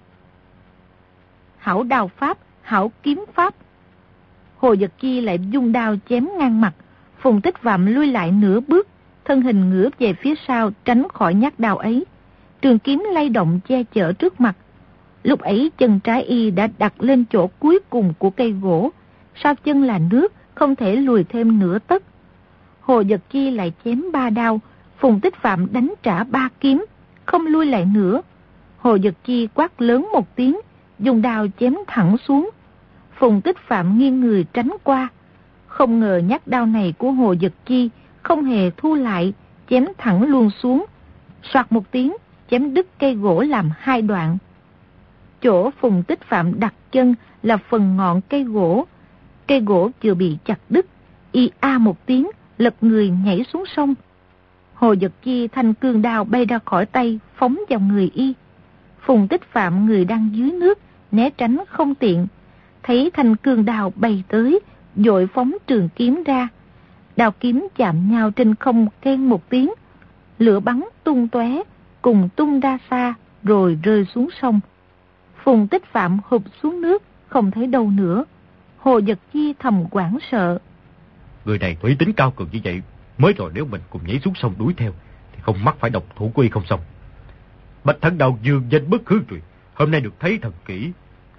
Hảo đao pháp, hảo kiếm pháp. Hồ Vật Chi lại dung đao chém ngang mặt. Phùng Tích Phạm lui lại nửa bước, thân hình ngửa về phía sau tránh khỏi nhát đao ấy. Trường kiếm lay động che chở trước mặt. Lúc ấy chân trái y đã đặt lên chỗ cuối cùng của cây gỗ, sau chân là nước, không thể lùi thêm nửa tấc. Hồ Vật Chi lại chém ba đao, Phùng Tích Phạm đánh trả ba kiếm, không lui lại nữa. Hồ Vật Chi quát lớn một tiếng, dùng đao chém thẳng xuống. Phùng Tích Phạm nghiêng người tránh qua. Không ngờ nhát đao này của Hồ Vật Chi không hề thu lại, chém thẳng luôn xuống. Soạt một tiếng, chém đứt cây gỗ làm hai đoạn. Chỗ Phùng Tích Phạm đặt chân là phần ngọn cây gỗ. Cây gỗ vừa bị chặt đứt, y a một tiếng, lật người nhảy xuống sông. Hồ Vật Chi thanh cương đao bay ra khỏi tay, phóng vào người y. Phùng Tích Phạm người đang dưới nước, né tránh không tiện. Thấy thanh cương đao bay tới, vội phóng trường kiếm ra. Đao kiếm chạm nhau trên không keng một tiếng. Lửa bắn tung tóe, cùng tung ra xa, rồi rơi xuống sông. Phùng Tích Phạm hụp xuống nước, không thấy đâu nữa. Hồ Vật Chi thầm hoảng sợ. Người này thủy tính cao cường như vậy, mới rồi nếu mình cùng nhảy xuống sông đuổi theo thì không mắc phải độc thủ của y không xong. Bách Thắng Đao Dương danh bất hư truyền, hôm nay được thấy thật kỹ.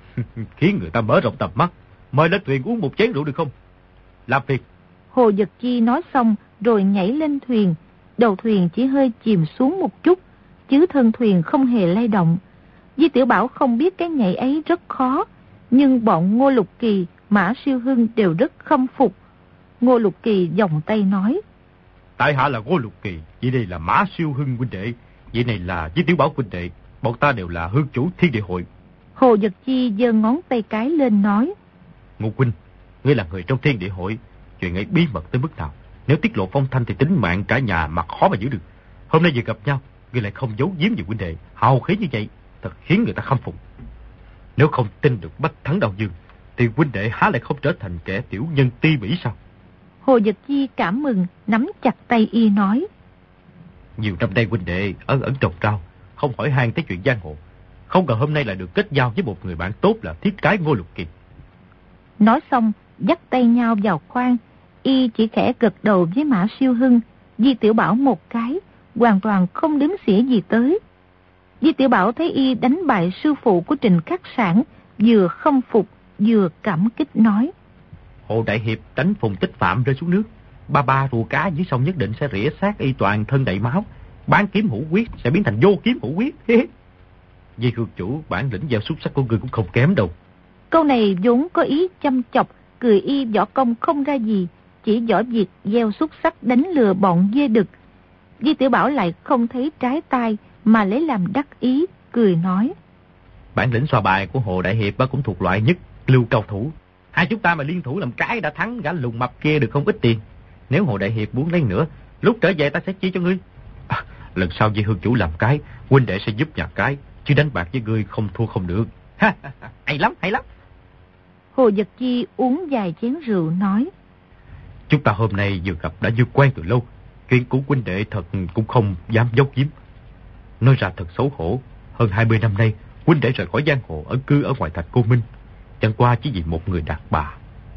Khiến người ta mở rộng tầm mắt. Mời lên thuyền uống một chén rượu được không? Làm việc. Hồ Dật Chi nói xong rồi nhảy lên thuyền. Đầu thuyền chỉ hơi chìm xuống một chút, chứ thân thuyền không hề lay động. Di Tiểu Bảo không biết cái nhảy ấy rất khó, nhưng bọn Ngô Lục Kỳ, Mã Siêu Hưng đều rất khâm phục. Ngô Lục Kỳ vòng tay nói: Tại hạ là Ngô Lục Kỳ, vị này là Mã Siêu Hưng huynh đệ, vị này là Di Tiểu Bảo huynh đệ, bọn ta đều là hương chủ Thiên Địa Hội. Hồ Dật Chi giơ ngón tay cái lên nói: Ngô huynh, ngươi là người trong Thiên Địa Hội, chuyện ấy bí mật tới mức nào? Nếu tiết lộ phong thanh thì tính mạng cả nhà mà khó mà giữ được. Hôm nay vừa gặp nhau, ngươi lại không giấu giếm gì huynh đệ, hào khí như vậy, thật khiến người ta khâm phục. Nếu không tin được Bách Thắng Đao Dương, thì huynh đệ há lại không trở thành kẻ tiểu nhân ti bỉ sao? Hồ Dật Chi cảm mừng, nắm chặt tay y nói: Nhiều năm nay huynh đệ ẩn ẩn trồng rau, không hỏi han tới chuyện giang hồ. Không ngờ hôm nay lại được kết giao với một người bạn tốt là Thiết Cái Ngô Lục Kỳ. Nói xong, dắt tay nhau vào khoang, y chỉ khẽ gật đầu với Mã Siêu Hưng, Di Tiểu Bảo một cái, hoàn toàn không đếm xỉa gì tới. Di Tiểu Bảo thấy y đánh bại sư phụ của Trình Khắc Sản, vừa không phục, vừa cảm kích nói: Hồ Đại Hiệp đánh Phùng Tích Phạm rơi xuống nước, ba ba rùa cá dưới sông nhất định sẽ rỉa xác y toàn thân đầy máu, bán kiếm hữu quyết sẽ biến thành vô kiếm hữu quyết. Di Hương chủ, bản lĩnh gieo xúc sắc của người cũng không kém đâu. Câu này vốn có ý châm chọc, cười y võ công không ra gì, chỉ giỏi việc gieo xúc sắc đánh lừa bọn dê đực. Di Tiểu Bảo lại không thấy trái tai, mà lấy làm đắc ý, cười nói: Bản lĩnh xoa bài của Hồ Đại Hiệp cũng thuộc loại nhất lưu cao thủ. Hai chúng ta mà liên thủ làm cái đã thắng gã lùn mập kia được không ít tiền. Nếu Hồ Đại Hiệp muốn lấy nữa, lúc trở về ta sẽ chia cho ngươi. À, lần sau Di Hương chủ làm cái, huynh đệ sẽ giúp nhà cái, chứ đánh bạc với ngươi không thua không được. Hay lắm, hay lắm. Hồ Dật Chi uống vài chén rượu nói: Chúng ta hôm nay vừa gặp đã như quen từ lâu, chuyện của huynh đệ thật cũng không dám giấu giếm. Nói ra thật xấu hổ, hơn hai mươi năm nay, huynh đệ rời khỏi giang hồ ẩn cư ở ngoài thành Cô Minh, chẳng qua chỉ vì một người đàn bà.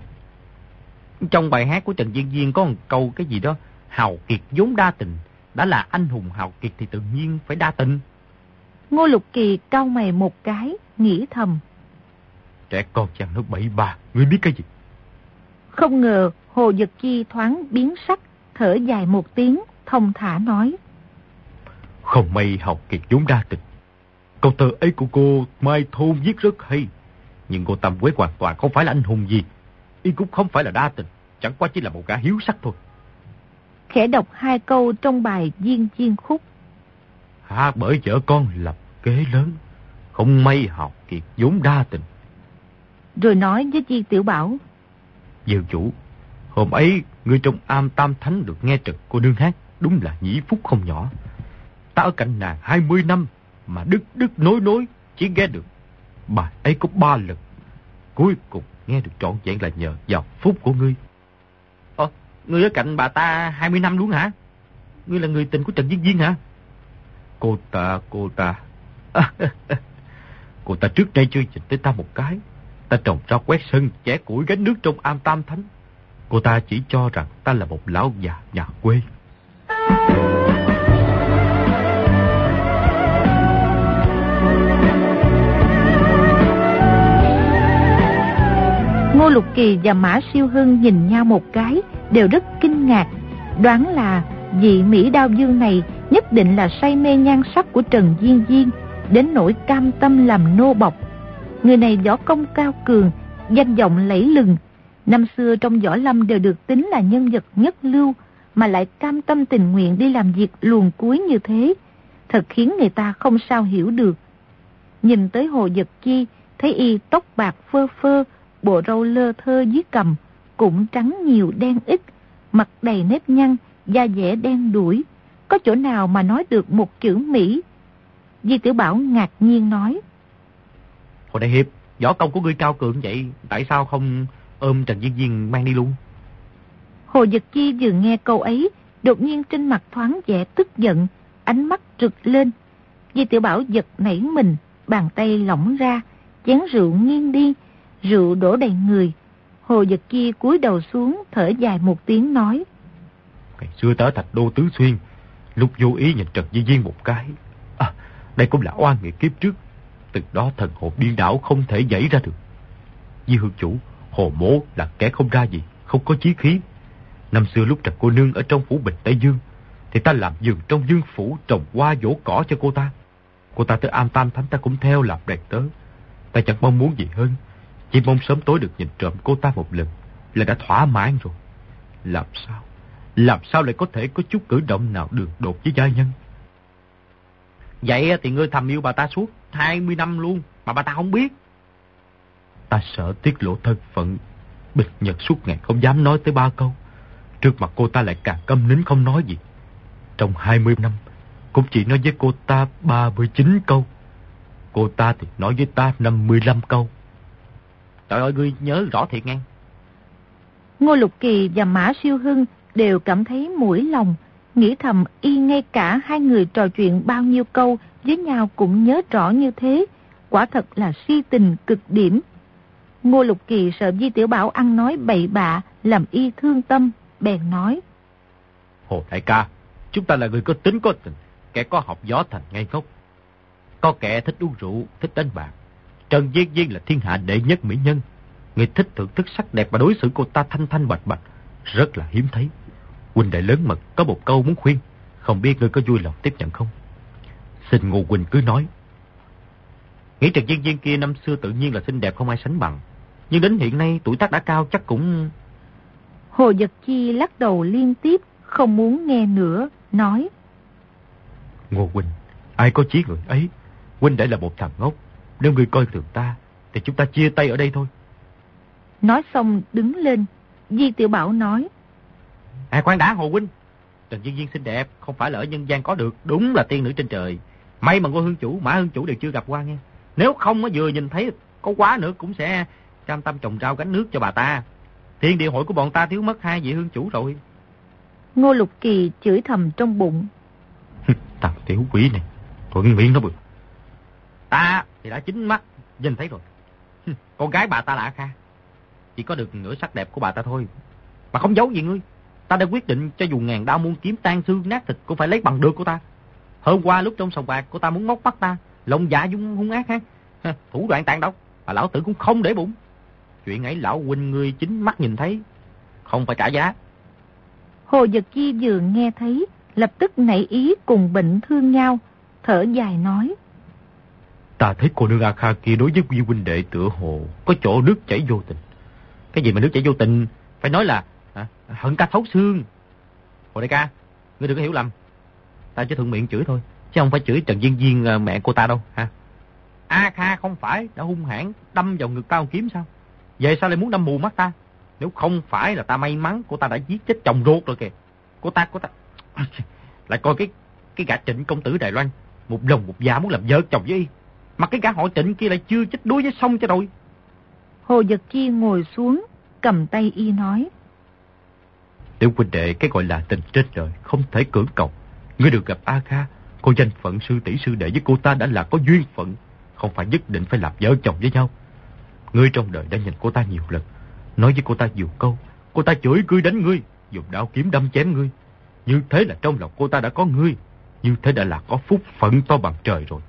Trong bài hát của Trần Viên Viên có một câu cái gì đó: hào kiệt vốn đa tình, đã là anh hùng hào kiệt thì tự nhiên phải đa tình. Ngô Lục Kỳ cau mày một cái, nghĩ thầm: Trẻ con chàng nói bậy bạ, ngươi biết cái gì? Không ngờ Hồ Dật Chi thoáng biến sắc, thở dài một tiếng, thông thả nói: Không may học kiệt vốn đa tình. Câu thơ ấy của cô Mai Thôn viết rất hay, nhưng cô Tam Quế hoàn toàn không phải là anh hùng gì, y cũng không phải là đa tình, chẳng qua chỉ là một gã hiếu sắc thôi. Khẽ đọc hai câu trong bài Duyên Chiên Khúc: Hát bởi vợ con lập kế lớn, không may học kiệt vốn đa tình. Rồi nói với Di Tiểu Bảo: Diệu chủ, hôm ấy người trong am Tam Thánh được nghe trực cô nương hát, đúng là nhĩ phúc không nhỏ. Ta ở cạnh nàng hai mươi năm mà đứt đứt nối nối chỉ nghe được bài ấy có ba lần, cuối cùng nghe được trọn vẹn là nhờ vào phúc của ngươi. Ồ, ngươi ở cạnh bà ta hai mươi năm luôn hả? Ngươi là người tình của Trần Viên Viên hả? Cô ta, cô ta Cô ta trước đây chưa nhìn tới ta một cái. Ta trồng rau quét sân, chẻ củi gánh nước trong am Tam Thánh. Cô ta chỉ cho rằng ta là một lão già nhà quê. Ngô Lục Kỳ và Mã Siêu Hưng nhìn nhau một cái, đều rất kinh ngạc, đoán là vị Mỹ Đao Dương này nhất định là say mê nhan sắc của Trần Viên Viên, đến nỗi cam tâm làm nô bộc. Người này võ công cao cường, danh vọng lẫy lừng, năm xưa trong võ lâm đều được tính là nhân vật nhất lưu, mà lại cam tâm tình nguyện đi làm việc luồn cuối như thế, thật khiến người ta không sao hiểu được. Nhìn tới Hồ Dật Chi, thấy y tóc bạc phơ phơ, bộ râu lơ thơ dưới cằm, cũng trắng nhiều đen ít, mặt đầy nếp nhăn, da dẻ đen đuổi, có chỗ nào mà nói được một chữ Mỹ. Di Tiểu Bảo ngạc nhiên nói: Hồ Đại Hiệp, võ công của ngươi cao cường vậy, tại sao không ôm Trần Viên Viên mang đi luôn? Hồ Dật Chi vừa nghe câu ấy, đột nhiên trên mặt thoáng vẻ tức giận, ánh mắt rực lên. Di Tiểu Bảo giật nảy mình, bàn tay lỏng ra, chén rượu nghiêng đi, rượu đổ đầy người. Hồ Dật Chi cúi đầu xuống, thở dài một tiếng nói: Ngày xưa ta ở Thạch Đô Tứ Xuyên, lúc vô ý nhìn Trần Viên Viên một cái, à, đây cũng là oan nghiệt kiếp trước. Từ đó thần hồn điên đảo không thể nhảy ra được. Di Hương chủ, Hồ Mỗ là kẻ không ra gì, không có chí khí. Năm xưa lúc Trần cô nương ở trong phủ Bình Tây Dương, thì ta làm vườn trong dương phủ, trồng hoa dỗ cỏ cho cô ta. Cô ta tới Am Tam Thánh ta cũng theo làm đầy tớ. Ta chẳng mong muốn gì hơn, chỉ mong sớm tối được nhìn trộm cô ta một lần là đã thỏa mãn rồi. Làm sao, làm sao lại có thể có chút cử động nào đường đột với gia nhân? Vậy thì ngươi thầm yêu bà ta suốt hai mươi năm luôn, mà bà ta không biết. Ta sợ tiết lộ thân phận, bịt nhật suốt ngày không dám nói tới ba câu. Trước mặt cô ta lại càng câm nín không nói gì. Trong hai mươi năm, cũng chỉ nói với cô ta ba mươi chín câu. Cô ta thì nói với ta năm mươi lăm câu. Trời ơi, ngươi nhớ rõ thiệt nghe. Ngô Lục Kỳ và Mã Siêu Hưng đều cảm thấy mũi lòng, nghĩ thầm y ngay cả hai người trò chuyện bao nhiêu câu với nhau cũng nhớ rõ như thế, quả thật là si tình cực điểm. Ngô Lục Kỳ sợ Di Tiểu Bảo ăn nói bậy bạ, làm y thương tâm, bèn nói: Hồ đại ca, chúng ta là người có tính có tình, kẻ có học gió thành ngây ngốc. Có kẻ thích uống rượu, thích đánh bạc. Trần Viên Viên là thiên hạ đệ nhất mỹ nhân. Người thích thưởng thức sắc đẹp và đối xử cô ta thanh thanh bạch bạch, rất là hiếm thấy. Huynh đệ lớn mật có một câu muốn khuyên, không biết ngươi có vui lòng tiếp nhận không? Xin Ngô huynh cứ nói. Nghĩ Trần Viên Viên kia năm xưa tự nhiên là xinh đẹp không ai sánh bằng, nhưng đến hiện nay tuổi tác đã cao chắc cũng... Hồ Dật Chi lắc đầu liên tiếp, không muốn nghe nữa, nói: Ngô huynh, ai có chí người ấy. Huynh đệ là một thằng ngốc. Nếu ngươi coi thường ta, thì chúng ta chia tay ở đây thôi. Nói xong đứng lên. Di Tiểu Bảo nói: À khoan đã Hồ huynh, Trần Viên Viên xinh đẹp, không phải là ở nhân gian có được, đúng là tiên nữ trên trời. May mà Ngô Hương chủ, Mã Hương chủ đều chưa gặp qua nghe. Nếu không vừa nhìn thấy có quá nữa cũng sẽ cam tâm trồng rau gánh nước cho bà ta. Thiên địa hội của bọn ta thiếu mất hai vị hương chủ rồi. Ngô Lục Kỳ chửi thầm trong bụng: Thằng tiểu quỷ này, thuận miệng nó bực. Ta thì đã chính mắt nhìn thấy rồi. Con gái bà ta là A Kha, chỉ có được nửa sắc đẹp của bà ta thôi. Mà không giấu gì ngươi, ta đã quyết định cho dù ngàn đao muôn kiếm tan xương nát thịt cũng phải lấy bằng được của ta. Hôm qua lúc trong sòng bạc cô ta muốn móc bắt ta, lòng dạ dung hung ác ha, thủ đoạn tàn độc, mà lão tử cũng không để bụng. Chuyện ấy lão huynh ngươi chính mắt nhìn thấy, không phải trả giá. Hồ Dật Chi vừa nghe thấy, lập tức nảy ý cùng bệnh thương nhau, thở dài nói: Ta thấy cô nương A Kha kia đối với Quy huynh đệ tựa hồ có chỗ nước chảy vô tình. Cái gì mà nước chảy vô tình? Phải nói là à, hận ca thấu xương. Hồ đại ca, ngươi đừng có hiểu lầm. Ta chỉ thuận miệng chửi thôi, chứ không phải chửi Trần Viên Viên mẹ cô ta đâu ha. A Kha không phải đã hung hãn đâm vào ngực ta một kiếm sao? Vậy sao lại muốn đâm mù mắt ta? Nếu không phải là ta may mắn, cô ta đã giết chết chồng ruột rồi kìa. Cô ta, cô ta lại coi cái cái gã Trịnh công tử Đài Loan, một lòng một dạ muốn làm vợ chồng với y, mà cái gã họ Trịnh kia lại chưa chết đuối với sông cho rồi. Hồ Dật Chi ngồi xuống, cầm tay y nói: Tiểu huynh đệ, cái gọi là tình trên đời không thể cưỡng cầu. Ngươi được gặp A Kha, cô danh phận sư tỷ sư đệ với cô ta đã là có duyên phận, không phải nhất định phải làm vợ chồng với nhau. Ngươi trong đời đã nhìn cô ta nhiều lần, nói với cô ta nhiều câu, cô ta chửi ngươi đánh ngươi, dùng đao kiếm đâm chém ngươi. Như thế là trong lòng cô ta đã có ngươi, như thế đã là có phúc phận to bằng trời rồi.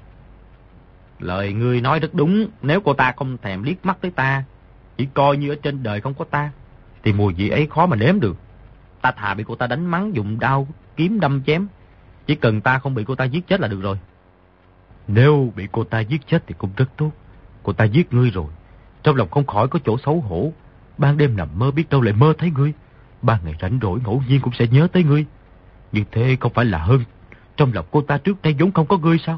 Lời ngươi nói rất đúng, nếu cô ta không thèm liếc mắt tới ta, chỉ coi như ở trên đời không có ta, thì mùi vị ấy khó mà nếm được. Ta thà bị cô ta đánh mắng dùng đao kiếm đâm chém, chỉ cần ta không bị cô ta giết chết là được rồi. Nếu bị cô ta giết chết thì cũng rất tốt. Cô ta giết ngươi rồi, trong lòng không khỏi có chỗ xấu hổ. Ban đêm nằm mơ biết đâu lại mơ thấy ngươi, ban ngày rảnh rỗi ngẫu nhiên cũng sẽ nhớ tới ngươi. Như thế không phải là hơn trong lòng cô ta trước nay vốn không có ngươi sao?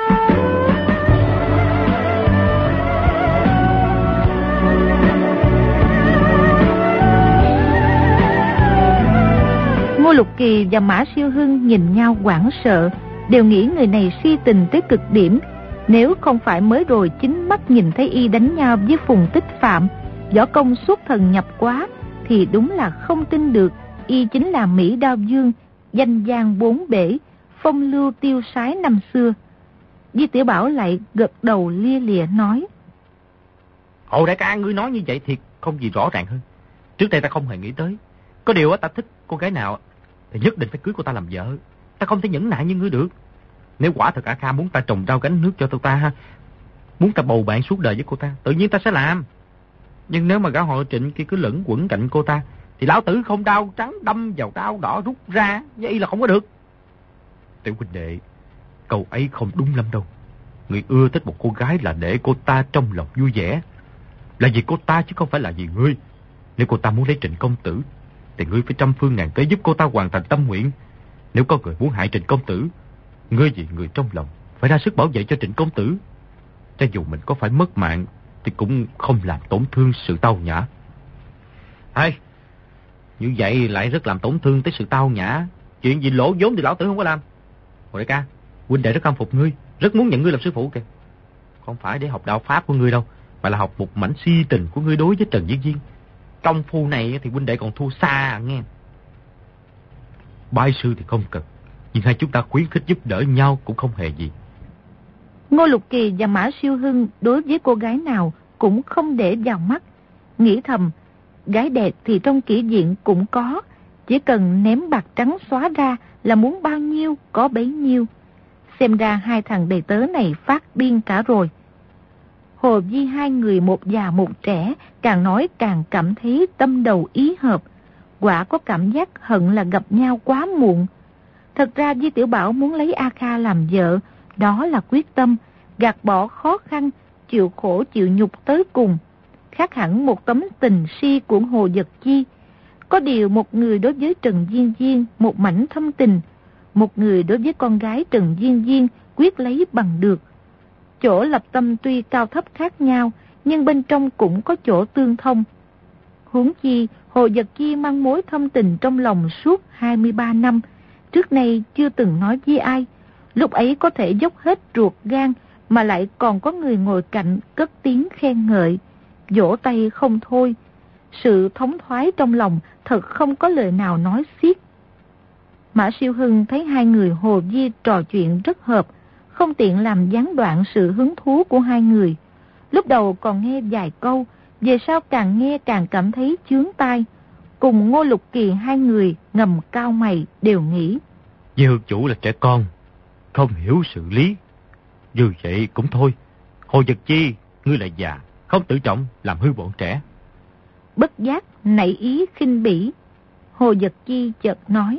Ngô Lục Kỳ và Mã Siêu Hưng nhìn nhau hoảng sợ, đều nghĩ người này si tình tới cực điểm. Nếu không phải mới rồi chính mắt nhìn thấy y đánh nhau với Phùng Tích Phạm, võ công xuất thần nhập quá, thì đúng là không tin được y chính là Mỹ Đao Dương, danh giang bốn bể, phong lưu tiêu sái năm xưa. Di Tiểu Bảo lại gật đầu lia lịa nói: Hồ đại ca, ngươi nói như vậy thiệt không gì rõ ràng hơn. Trước đây ta không hề nghĩ tới. Có điều á, ta thích cô gái nào thì nhất định phải cưới cô ta làm vợ. Ta không thể nhẫn nại như ngươi được. Nếu quả thật A Kha muốn ta trồng rau gánh nước cho tôi ta ha, muốn ta bầu bạn suốt đời với cô ta, tự nhiên ta sẽ làm. Nhưng nếu mà gã họ Trịnh kia cứ lẫn quẩn cạnh cô ta, thì lão tử không đao trắng đâm vào đao đỏ rút ra, vậy là không có được. Tiểu huynh đệ, câu ấy không đúng lắm đâu. Người ưa thích một cô gái là để cô ta trong lòng vui vẻ, là vì cô ta chứ không phải là vì ngươi. Nếu cô ta muốn lấy Trịnh công tử, thì ngươi phải trăm phương ngàn kế giúp cô ta hoàn thành tâm nguyện. Nếu có người muốn hại Trịnh công tử, ngươi vì người trong lòng phải ra sức bảo vệ cho Trịnh công tử. Cho dù mình có phải mất mạng, thì cũng không làm tổn thương sự tao nhã. Hay, như vậy lại rất làm tổn thương tới sự tao nhã. Chuyện gì lỗ vốn thì lão tử không có làm. Hồ đại ca, huynh đệ rất khâm phục ngươi, rất muốn nhận ngươi làm sư phụ kìa. Không phải để học đạo pháp của ngươi đâu, mà là học một mảnh si tình của ngươi đối với Trần Viên Viên. Công phu này thì huynh đệ còn thua xa nghe. Bái sư thì không cần, nhưng hai chúng ta khuyến khích giúp đỡ nhau cũng không hề gì. Ngô Lục Kỳ và Mã Siêu Hưng đối với cô gái nào cũng không để vào mắt. Nghĩ thầm, gái đẹp thì trong kỹ viện cũng có, chỉ cần ném bạc trắng xóa ra là muốn bao nhiêu có bấy nhiêu. Xem ra hai thằng đầy tớ này phát điên cả rồi. Hồ Di hai người một già một trẻ, càng nói càng cảm thấy tâm đầu ý hợp. Quả có cảm giác hận là gặp nhau quá muộn. Thật ra Di Tiểu Bảo muốn lấy A Kha làm vợ, đó là quyết tâm, gạt bỏ khó khăn, chịu khổ chịu nhục tới cùng. Khác hẳn một tấm tình si của Hồ Dật Chi. Có điều một người đối với Trần Viên Viên một mảnh thâm tình, một người đối với con gái Trần Viên Viên quyết lấy bằng được. Chỗ lập tâm tuy cao thấp khác nhau, nhưng bên trong cũng có chỗ tương thông. Huống chi, Hồ Dật Chi mang mối thâm tình trong lòng suốt hai mươi ba năm, trước nay chưa từng nói với ai. Lúc ấy có thể dốc hết ruột gan, mà lại còn có người ngồi cạnh cất tiếng khen ngợi, vỗ tay không thôi. Sự thống thoái trong lòng thật không có lời nào nói xiết. Mã Siêu Hưng thấy hai người Hồ Di trò chuyện rất hợp, không tiện làm gián đoạn sự hứng thú của hai người. Lúc đầu còn nghe vài câu, về sau càng nghe càng cảm thấy chướng tai. Cùng Ngô Lục Kỳ hai người ngầm cao mày đều nghĩ, Dư chủ là trẻ con, không hiểu sự lý. Như vậy cũng thôi. Hồ Dật Chi, ngươi là già, không tự trọng, làm hư bọn trẻ. Bất giác nảy ý khinh bỉ. Hồ Dật Chi chợt nói,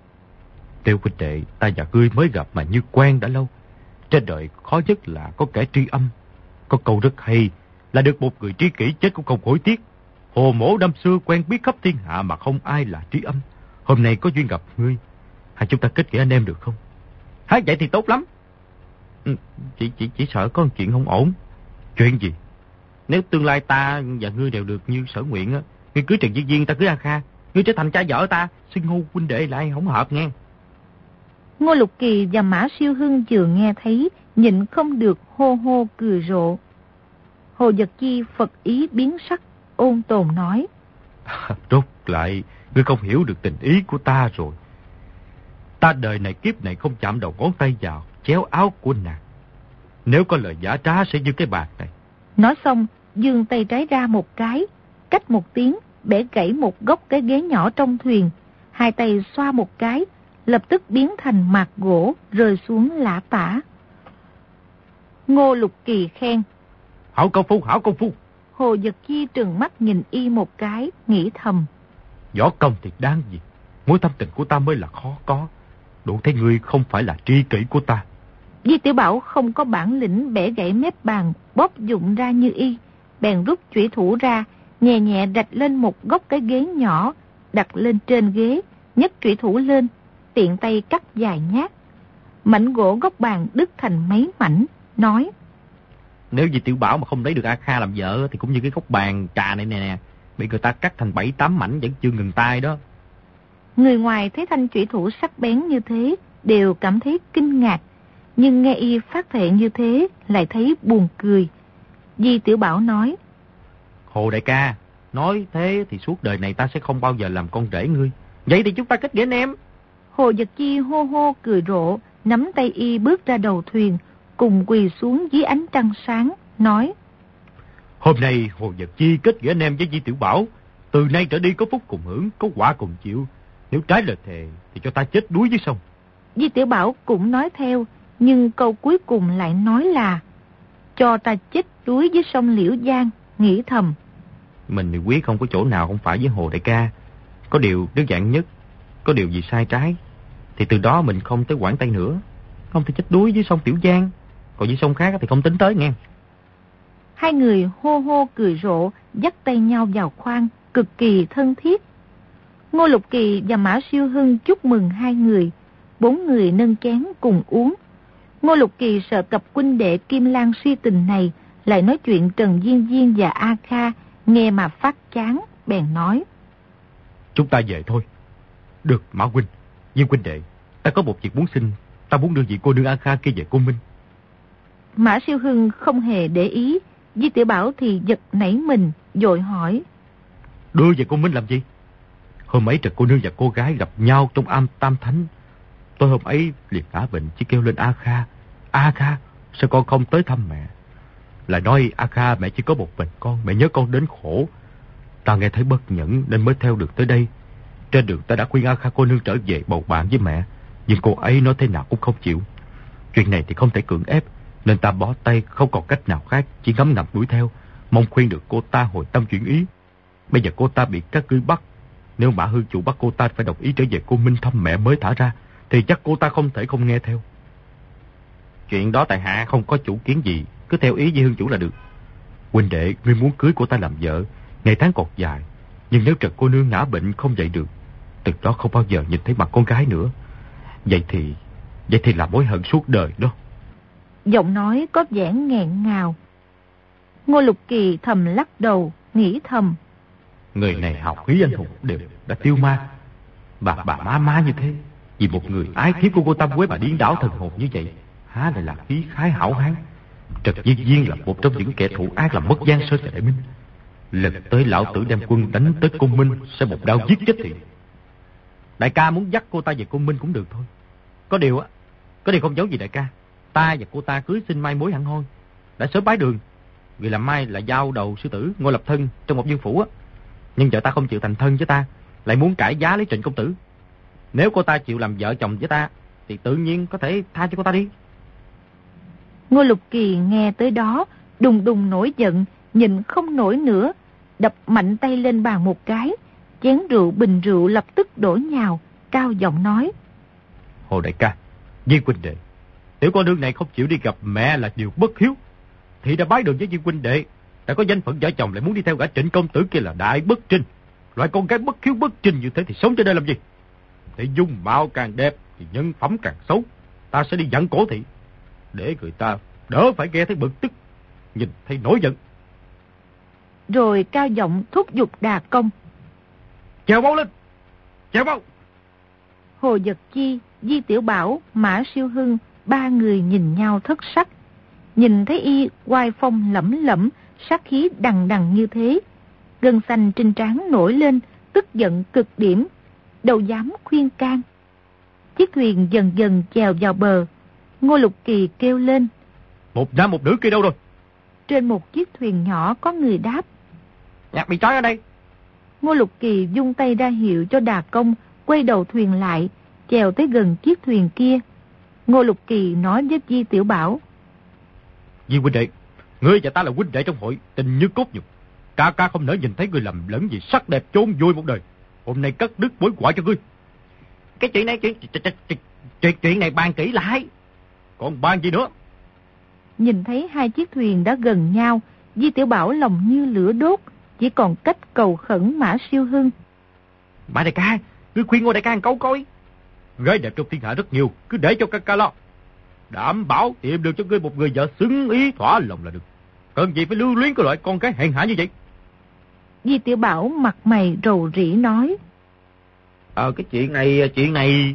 Tiểu huynh đệ, ta và ngươi mới gặp mà như quen đã lâu. Trên đời khó nhất là có kẻ tri âm. Có câu rất hay là được một người tri kỷ chết cũng không hối tiếc. Hồ mổ năm xưa quen biết khắp thiên hạ mà không ai là tri âm. Hôm nay có duyên gặp ngươi, hai chúng ta kết nghĩa anh em được không? Hả, vậy thì tốt lắm. Ừ, chỉ, chỉ, chỉ sợ có một chuyện không ổn. Chuyện gì? Nếu tương lai ta và ngươi đều được như sở nguyện á, ngươi cưới Trần Viên Viên, ta cưới A Kha, ngươi trở thành cha vợ ta, xưng hô huynh đệ lại không hợp nghe. Ngô Lục Kỳ và Mã Siêu Hưng vừa nghe thấy, nhịn không được hô hô cười rộ. Hồ Dật Chi phật ý biến sắc, ôn tồn nói, Rốt lại, ngươi không hiểu được tình ý của ta rồi. Ta đời này kiếp này không chạm đầu ngón tay vào chéo áo của nàng. Nếu có lời giả trá sẽ như cái bạc này. Nói xong, giương tay trái ra một cái, cách một tiếng, bẻ gãy một góc cái ghế nhỏ trong thuyền. Hai tay xoa một cái, lập tức biến thành mạt gỗ, rơi xuống lã tả. Ngô Lục Kỳ khen, Hảo công phu, hảo công phu. Hồ Dật Chi trừng mắt nhìn y một cái, nghĩ thầm, Võ công thì đáng gì, mối thâm tình của ta mới là khó có. Đủ thấy ngươi không phải là tri kỷ của ta. Di Tiểu Bảo không có bản lĩnh bẻ gãy mép bàn, bóp dụng ra như y, bèn rút chủy thủ ra, nhẹ nhẹ rạch lên một góc cái ghế nhỏ, đặt lên trên ghế, nhấc chủy thủ lên, tiện tay cắt dài nhát. Mảnh gỗ góc bàn đứt thành mấy mảnh, nói, Nếu Di Tiểu Bảo mà không lấy được A Kha làm vợ thì cũng như cái góc bàn trà này nè, nè, bị người ta cắt thành bảy tám mảnh vẫn chưa ngừng tay đó. Người ngoài thấy thanh chủy thủ sắc bén như thế đều cảm thấy kinh ngạc, nhưng nghe y phát thệ như thế lại thấy buồn cười. Di Tiểu Bảo nói, Hồ đại ca, nói thế thì suốt đời này ta sẽ không bao giờ làm con rể ngươi. Vậy thì chúng ta kết nghĩa anh em. Hồ Dật Chi hô hô cười rộ, nắm tay y bước ra đầu thuyền, cùng quỳ xuống dưới ánh trăng sáng, nói, Hôm nay Hồ Dật Chi kết nghĩa anh em với Di Tiểu Bảo. Từ nay trở đi có phúc cùng hưởng, có quả cùng chịu. Nếu trái lời thề thì cho ta chết đuối dưới sông. Di Tiểu Bảo cũng nói theo, nhưng câu cuối cùng lại nói là, cho ta chết đuối dưới sông Liễu Giang, nghĩ thầm. Mình thì quyết không có chỗ nào không phải với Hồ đại ca. Có điều đơn giản nhất, có điều gì sai trái, thì từ đó mình không tới Quảng Tây nữa. Không thể chết đuối dưới sông Tiểu Giang, còn dưới sông khác thì không tính tới nghe. Hai người hô hô cười rộ, dắt tay nhau vào khoang, cực kỳ thân thiết. Ngô Lục Kỳ và Mã Siêu Hưng chúc mừng hai người. Bốn người nâng chén cùng uống. Ngô Lục Kỳ sợ cặp huynh đệ Kim Lan si tình này lại nói chuyện Trần Diên Diên và A Kha, nghe mà phát chán, bèn nói. Chúng ta về thôi. Được, Mã huynh, Diên huynh đệ, ta có một việc muốn xin. Ta muốn đưa vị cô nương A Kha kia về Côn Minh. Mã Siêu Hưng không hề để ý. Di Tiểu Bảo thì giật nảy mình, vội hỏi. Đưa về Côn Minh làm gì? Hôm ấy Trần cô nương và cô gái gặp nhau trong am Tam Thánh. Tôi hôm ấy liền ngã bệnh, chỉ kêu lên A Kha. A Kha, sao con không tới thăm mẹ? Lại nói A Kha, mẹ chỉ có một mình con, mẹ nhớ con đến khổ. Ta nghe thấy bất nhẫn nên mới theo được tới đây. Trên đường ta đã khuyên A Kha cô nương trở về bầu bạn với mẹ, nhưng cô ấy nói thế nào cũng không chịu. Chuyện này thì không thể cưỡng ép, nên ta bó tay, không còn cách nào khác, chỉ ngấm ngầm đuổi theo, mong khuyên được cô ta hồi tâm chuyển ý. Bây giờ cô ta bị các ngươi bắt. Nếu Mã Hương chủ bắt cô ta phải đồng ý trở về Côn Minh thăm mẹ mới thả ra, thì chắc cô ta không thể không nghe theo. Chuyện đó tại hạ không có chủ kiến gì, cứ theo ý với Hương chủ là được. Huynh đệ, ngươi muốn cưới cô ta làm vợ, ngày tháng còn dài. Nhưng nếu Trần cô nương ngã bệnh không dậy được, từ đó không bao giờ nhìn thấy mặt con gái nữa. Vậy thì, vậy thì là mối hận suốt đời đó. Giọng nói có vẻ nghẹn ngào. Ngô Lục Kỳ thầm lắc đầu, nghĩ thầm. Người này học khí anh hùng đều đã tiêu ma. Bà bà má má như thế, vì một người ái thiếp của cô Tam Quế mà điên đảo thần hồn như vậy, há lại là khí khái hảo hán. Trần Diên Diên là một trong những kẻ thủ ác làm mất Giang Sơn và Đại Minh. Lần tới lão tử đem quân đánh tới Côn Minh, sẽ một đao giết chết thì. Đại ca muốn dắt cô ta về Côn Minh cũng được thôi. Có điều á, có điều không giấu gì đại ca. Ta và cô ta cưới xin mai mối hẳn hoi, đã sớm bái đường. Vì làm mai là giao đầu sư tử Ngô Lập Thân trong một dương phủ á. Nhưng vợ ta không chịu thành thân với ta, lại muốn cãi giá lấy Trịnh công tử. Nếu cô ta chịu làm vợ chồng với ta, thì tự nhiên có thể tha cho cô ta đi. Ngô Lục Kỳ nghe tới đó, đùng đùng nổi giận, nhìn không nổi nữa, đập mạnh tay lên bàn một cái. Chén rượu bình rượu lập tức đổ nhào, cao giọng nói. Hồ đại ca, Diên huynh đệ, nếu con nương này không chịu đi gặp mẹ là điều bất hiếu, thì đã bái đường với Diên huynh đệ, đã có danh phận vợ chồng lại muốn đi theo gã Trịnh công tử kia là đại bất trinh. Loại con gái bất hiếu bất trinh như thế thì sống trên đây làm gì? Để dung mạo càng đẹp thì nhân phẩm càng xấu. Ta sẽ đi dặn cổ thị, để người ta đỡ phải nghe thấy bực tức, nhìn thấy nổi giận. Rồi cao giọng thúc giục Đà Công. Chèo mau lên, chèo mau. Hồ Dật Chi, Di Tiểu Bảo, Mã Siêu Hưng, ba người nhìn nhau thất sắc. Nhìn thấy y oai phong lẫm lẫm, sát khí đằng đằng như thế, gân xanh trên trán nổi lên, tức giận cực điểm, đâu dám khuyên can. Chiếc thuyền dần dần chèo vào bờ. Ngô Lục Kỳ kêu lên. Một nam một nữ kia đâu rồi? Trên một chiếc thuyền nhỏ có người đáp. Nhạc bị trói ở đây. Ngô Lục Kỳ vung tay ra hiệu cho Đà Công quay đầu thuyền lại, chèo tới gần chiếc thuyền kia. Ngô Lục Kỳ nói với Di Tiểu Bảo. Di huynh đệ, ngươi và ta là huynh đệ trong hội, tình như cốt nhục. Ca ca không nỡ nhìn thấy ngươi lầm lẫn gì sắc đẹp chôn vùi một đời. Hôm nay cắt đứt mối quả cho ngươi. Cái chuyện này, chuyện, chuyện, chuyện, chuyện này bàn kỹ lại. Còn bàn gì nữa? Nhìn thấy hai chiếc thuyền đã gần nhau, Di Tiểu Bảo lòng như lửa đốt, chỉ còn cách cầu khẩn Mã Siêu Hưng. Mã đại ca, ngươi khuyên Ngô đại ca một câu coi. Gái đẹp trong thiên hạ rất nhiều, cứ để cho ca ca lo. Đảm bảo tìm được cho ngươi một người vợ xứng ý thỏa lòng là được. Cần gì phải lưu luyến cái loại con cái hèn hạ như vậy? Di Tiểu Bảo mặt mày rầu rĩ nói. Ờ cái chuyện này, chuyện này...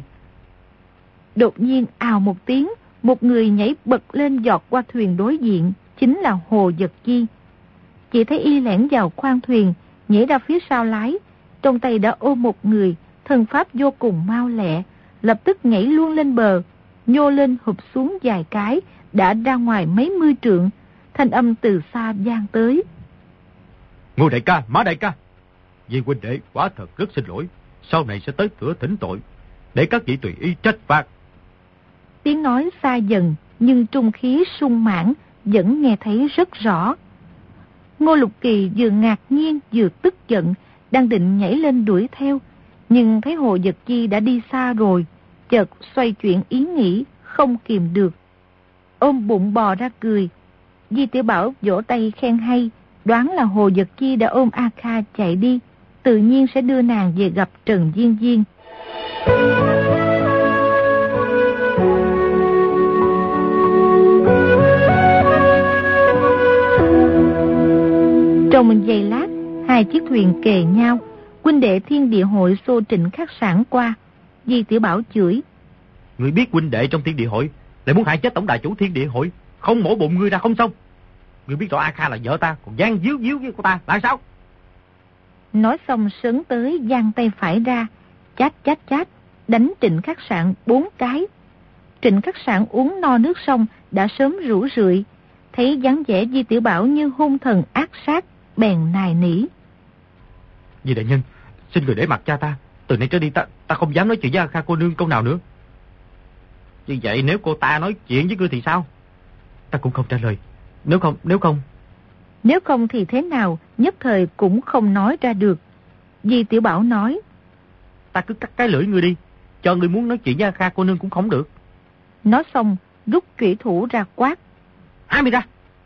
Đột nhiên ào một tiếng, một người nhảy bật lên giọt qua thuyền đối diện, chính là Hồ Dật Chi. Chỉ thấy y lẻn vào khoang thuyền, nhảy ra phía sau lái, trong tay đã ôm một người, thân pháp vô cùng mau lẹ, lập tức nhảy luôn lên bờ, nhô lên hụp xuống vài cái, đã ra ngoài mấy mươi trượng, thanh âm từ xa vang tới. Ngô đại ca, Mã đại ca, Di huynh đệ quả thật rất xin lỗi, sau này sẽ tới cửa thỉnh tội, để các vị tùy ý trách phạt. Tiếng nói xa dần, nhưng trung khí sung mãn, vẫn nghe thấy rất rõ. Ngô Lục Kỳ vừa ngạc nhiên vừa tức giận, đang định nhảy lên đuổi theo, nhưng thấy Hồ Vật Chi đã đi xa rồi, chợt xoay chuyển ý nghĩ, không kìm được. Ôm bụng bò ra cười. Di Tiểu Bảo vỗ tay khen hay, đoán là Hồ Vật Chi đã ôm A Kha chạy đi, tự nhiên sẽ đưa nàng về gặp Trần Viên Viên. Trong giây lát, hai chiếc thuyền kề nhau, huynh đệ Thiên Địa Hội xô Trịnh Khắc Sản qua. Di Tiểu Bảo chửi: Người biết huynh đệ trong Thiên Địa Hội lại muốn hại chết tổng đại chủ Thiên Địa Hội, không mổ bụng ngươi ra không xong. Ngươi biết rõ A Kha là vợ ta, còn gian díu díu với cô ta là sao? Nói xong sấn tới giang tay phải ra, chát chát chát, đánh Trịnh Khắc Sản bốn cái. Trịnh Khắc Sản uống no nước xong đã sớm rủ rượi, thấy dáng vẻ Di Tiểu Bảo như hung thần ác sát, bèn nài nỉ: Di đại nhân, xin người để mặt cha ta, từ nay trở đi ta ta không dám nói chuyện với A Kha cô nương câu nào nữa. Như vậy nếu cô ta nói chuyện với ngươi thì sao? Ta cũng không trả lời. Nếu không, nếu không... Nếu không thì thế nào, nhất thời cũng không nói ra được. Di Tiểu Bảo nói: Ta cứ cắt cái lưỡi ngươi đi, cho ngươi muốn nói chuyện với A Kha cô nương cũng không được. Nói xong, rút chủy thủ ra quát: Há mi ra!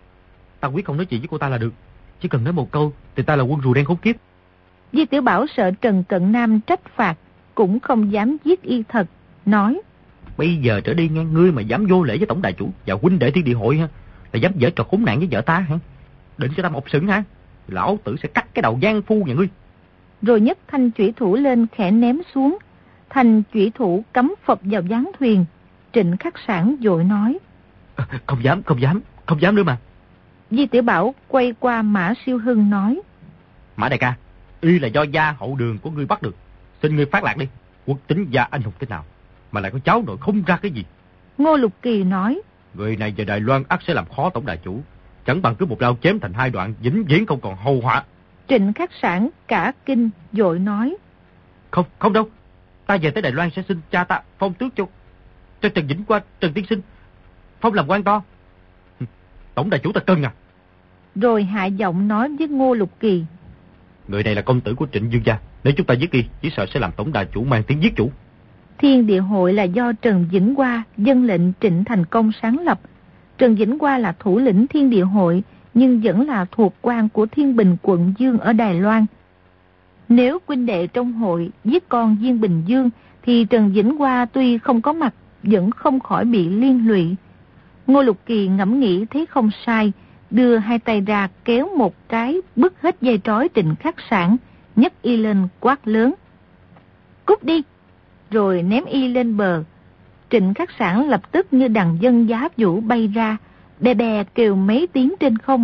Ta quyết không nói chuyện với cô ta là được. Chỉ cần nói một câu thì ta là quân rùa đen khốn kiếp. Di Tiểu Bảo sợ Trần Cận Nam trách phạt, cũng không dám giết y thật, nói: Bây giờ trở đi nghe, ngươi mà dám vô lễ với tổng đại chủ và huynh đệ Thiên Địa Hội ha, là dám giở trò khốn nạn với vợ ta hả? Định cho ta một sừng hả? Lão tử sẽ cắt cái đầu gian phu nhà ngươi. Rồi nhấc thanh chủy thủ lên khẽ ném xuống. Thanh chủy thủ cắm phập vào gián thuyền. Trịnh Khắc Sản vội nói: à, Không dám, không dám, không dám nữa mà. Di Tiểu Bảo quay qua Mã Siêu Hưng nói: Mã đại ca, y là do gia hậu đường của ngươi bắt được. Xin ngươi phát lạc đi. Quốc tính gia anh hùng thế nào mà lại có cháu nội không ra cái gì? Ngô Lục Kỳ nói: Người này về Đài Loan ắt sẽ làm khó tổng đại chủ, chẳng bằng cứ một đao chém thành hai đoạn, vĩnh viễn không còn hậu họa. Trịnh Khắc Sản cả kinh vội nói: Không, không đâu. Ta về tới Đài Loan sẽ xin cha ta phong tước cho cho Trần Vĩnh Qua, Trần tiên sinh phong làm quan to. Tổng đại chủ ta cân à. Rồi hạ giọng nói với Ngô Lục Kỳ: Người này là công tử của Trịnh Dương gia, nếu chúng ta giết y, chỉ sợ sẽ làm tổng đại chủ mang tiếng giết chủ. Thiên Địa Hội là do Trần Vĩnh Qua dâng lệnh Trịnh Thành Công sáng lập. Trần Vĩnh Qua là thủ lĩnh Thiên Địa Hội, nhưng vẫn là thuộc quan của Thiên Bình quận Dương ở Đài Loan. Nếu huynh đệ trong hội giết con Diên Bình Dương, thì Trần Vĩnh Qua tuy không có mặt, vẫn không khỏi bị liên lụy. Ngô Lục Kỳ ngẫm nghĩ thấy không sai, đưa hai tay ra kéo một cái, bứt hết dây trói Trịnh Khắc Sản, nhấc y lên quát lớn: Cút đi! Rồi ném y lên bờ. Trịnh Khắc Sản lập tức như đằng dân giá vũ bay ra, bè bè kêu mấy tiếng trên không.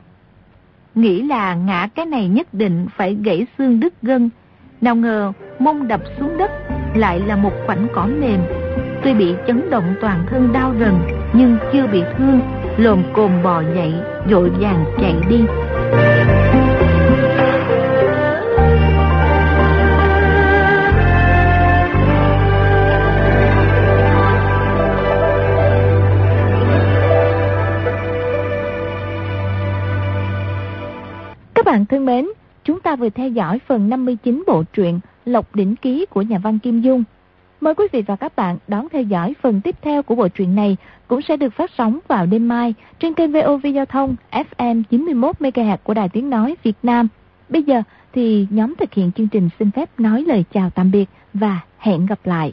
Nghĩ là ngã cái này nhất định phải gãy xương đứt gân. Nào ngờ mông đập xuống đất lại là một khoảnh cỏ mềm. Tuy bị chấn động toàn thân đau rần, nhưng chưa bị thương, lồm cồm bò dậy, vội vàng chạy đi. Các bạn thân mến, chúng ta vừa theo dõi phần năm mươi chín bộ truyện Lộc Đỉnh Ký của nhà văn Kim Dung. Mời quý vị và các bạn đón theo dõi phần tiếp theo của bộ truyện này, cũng sẽ được phát sóng vào đêm mai trên kênh vê o vê Giao thông ép em chín mươi mốt mê ga héc của Đài Tiếng Nói Việt Nam. Bây giờ thì nhóm thực hiện chương trình xin phép nói lời chào tạm biệt và hẹn gặp lại.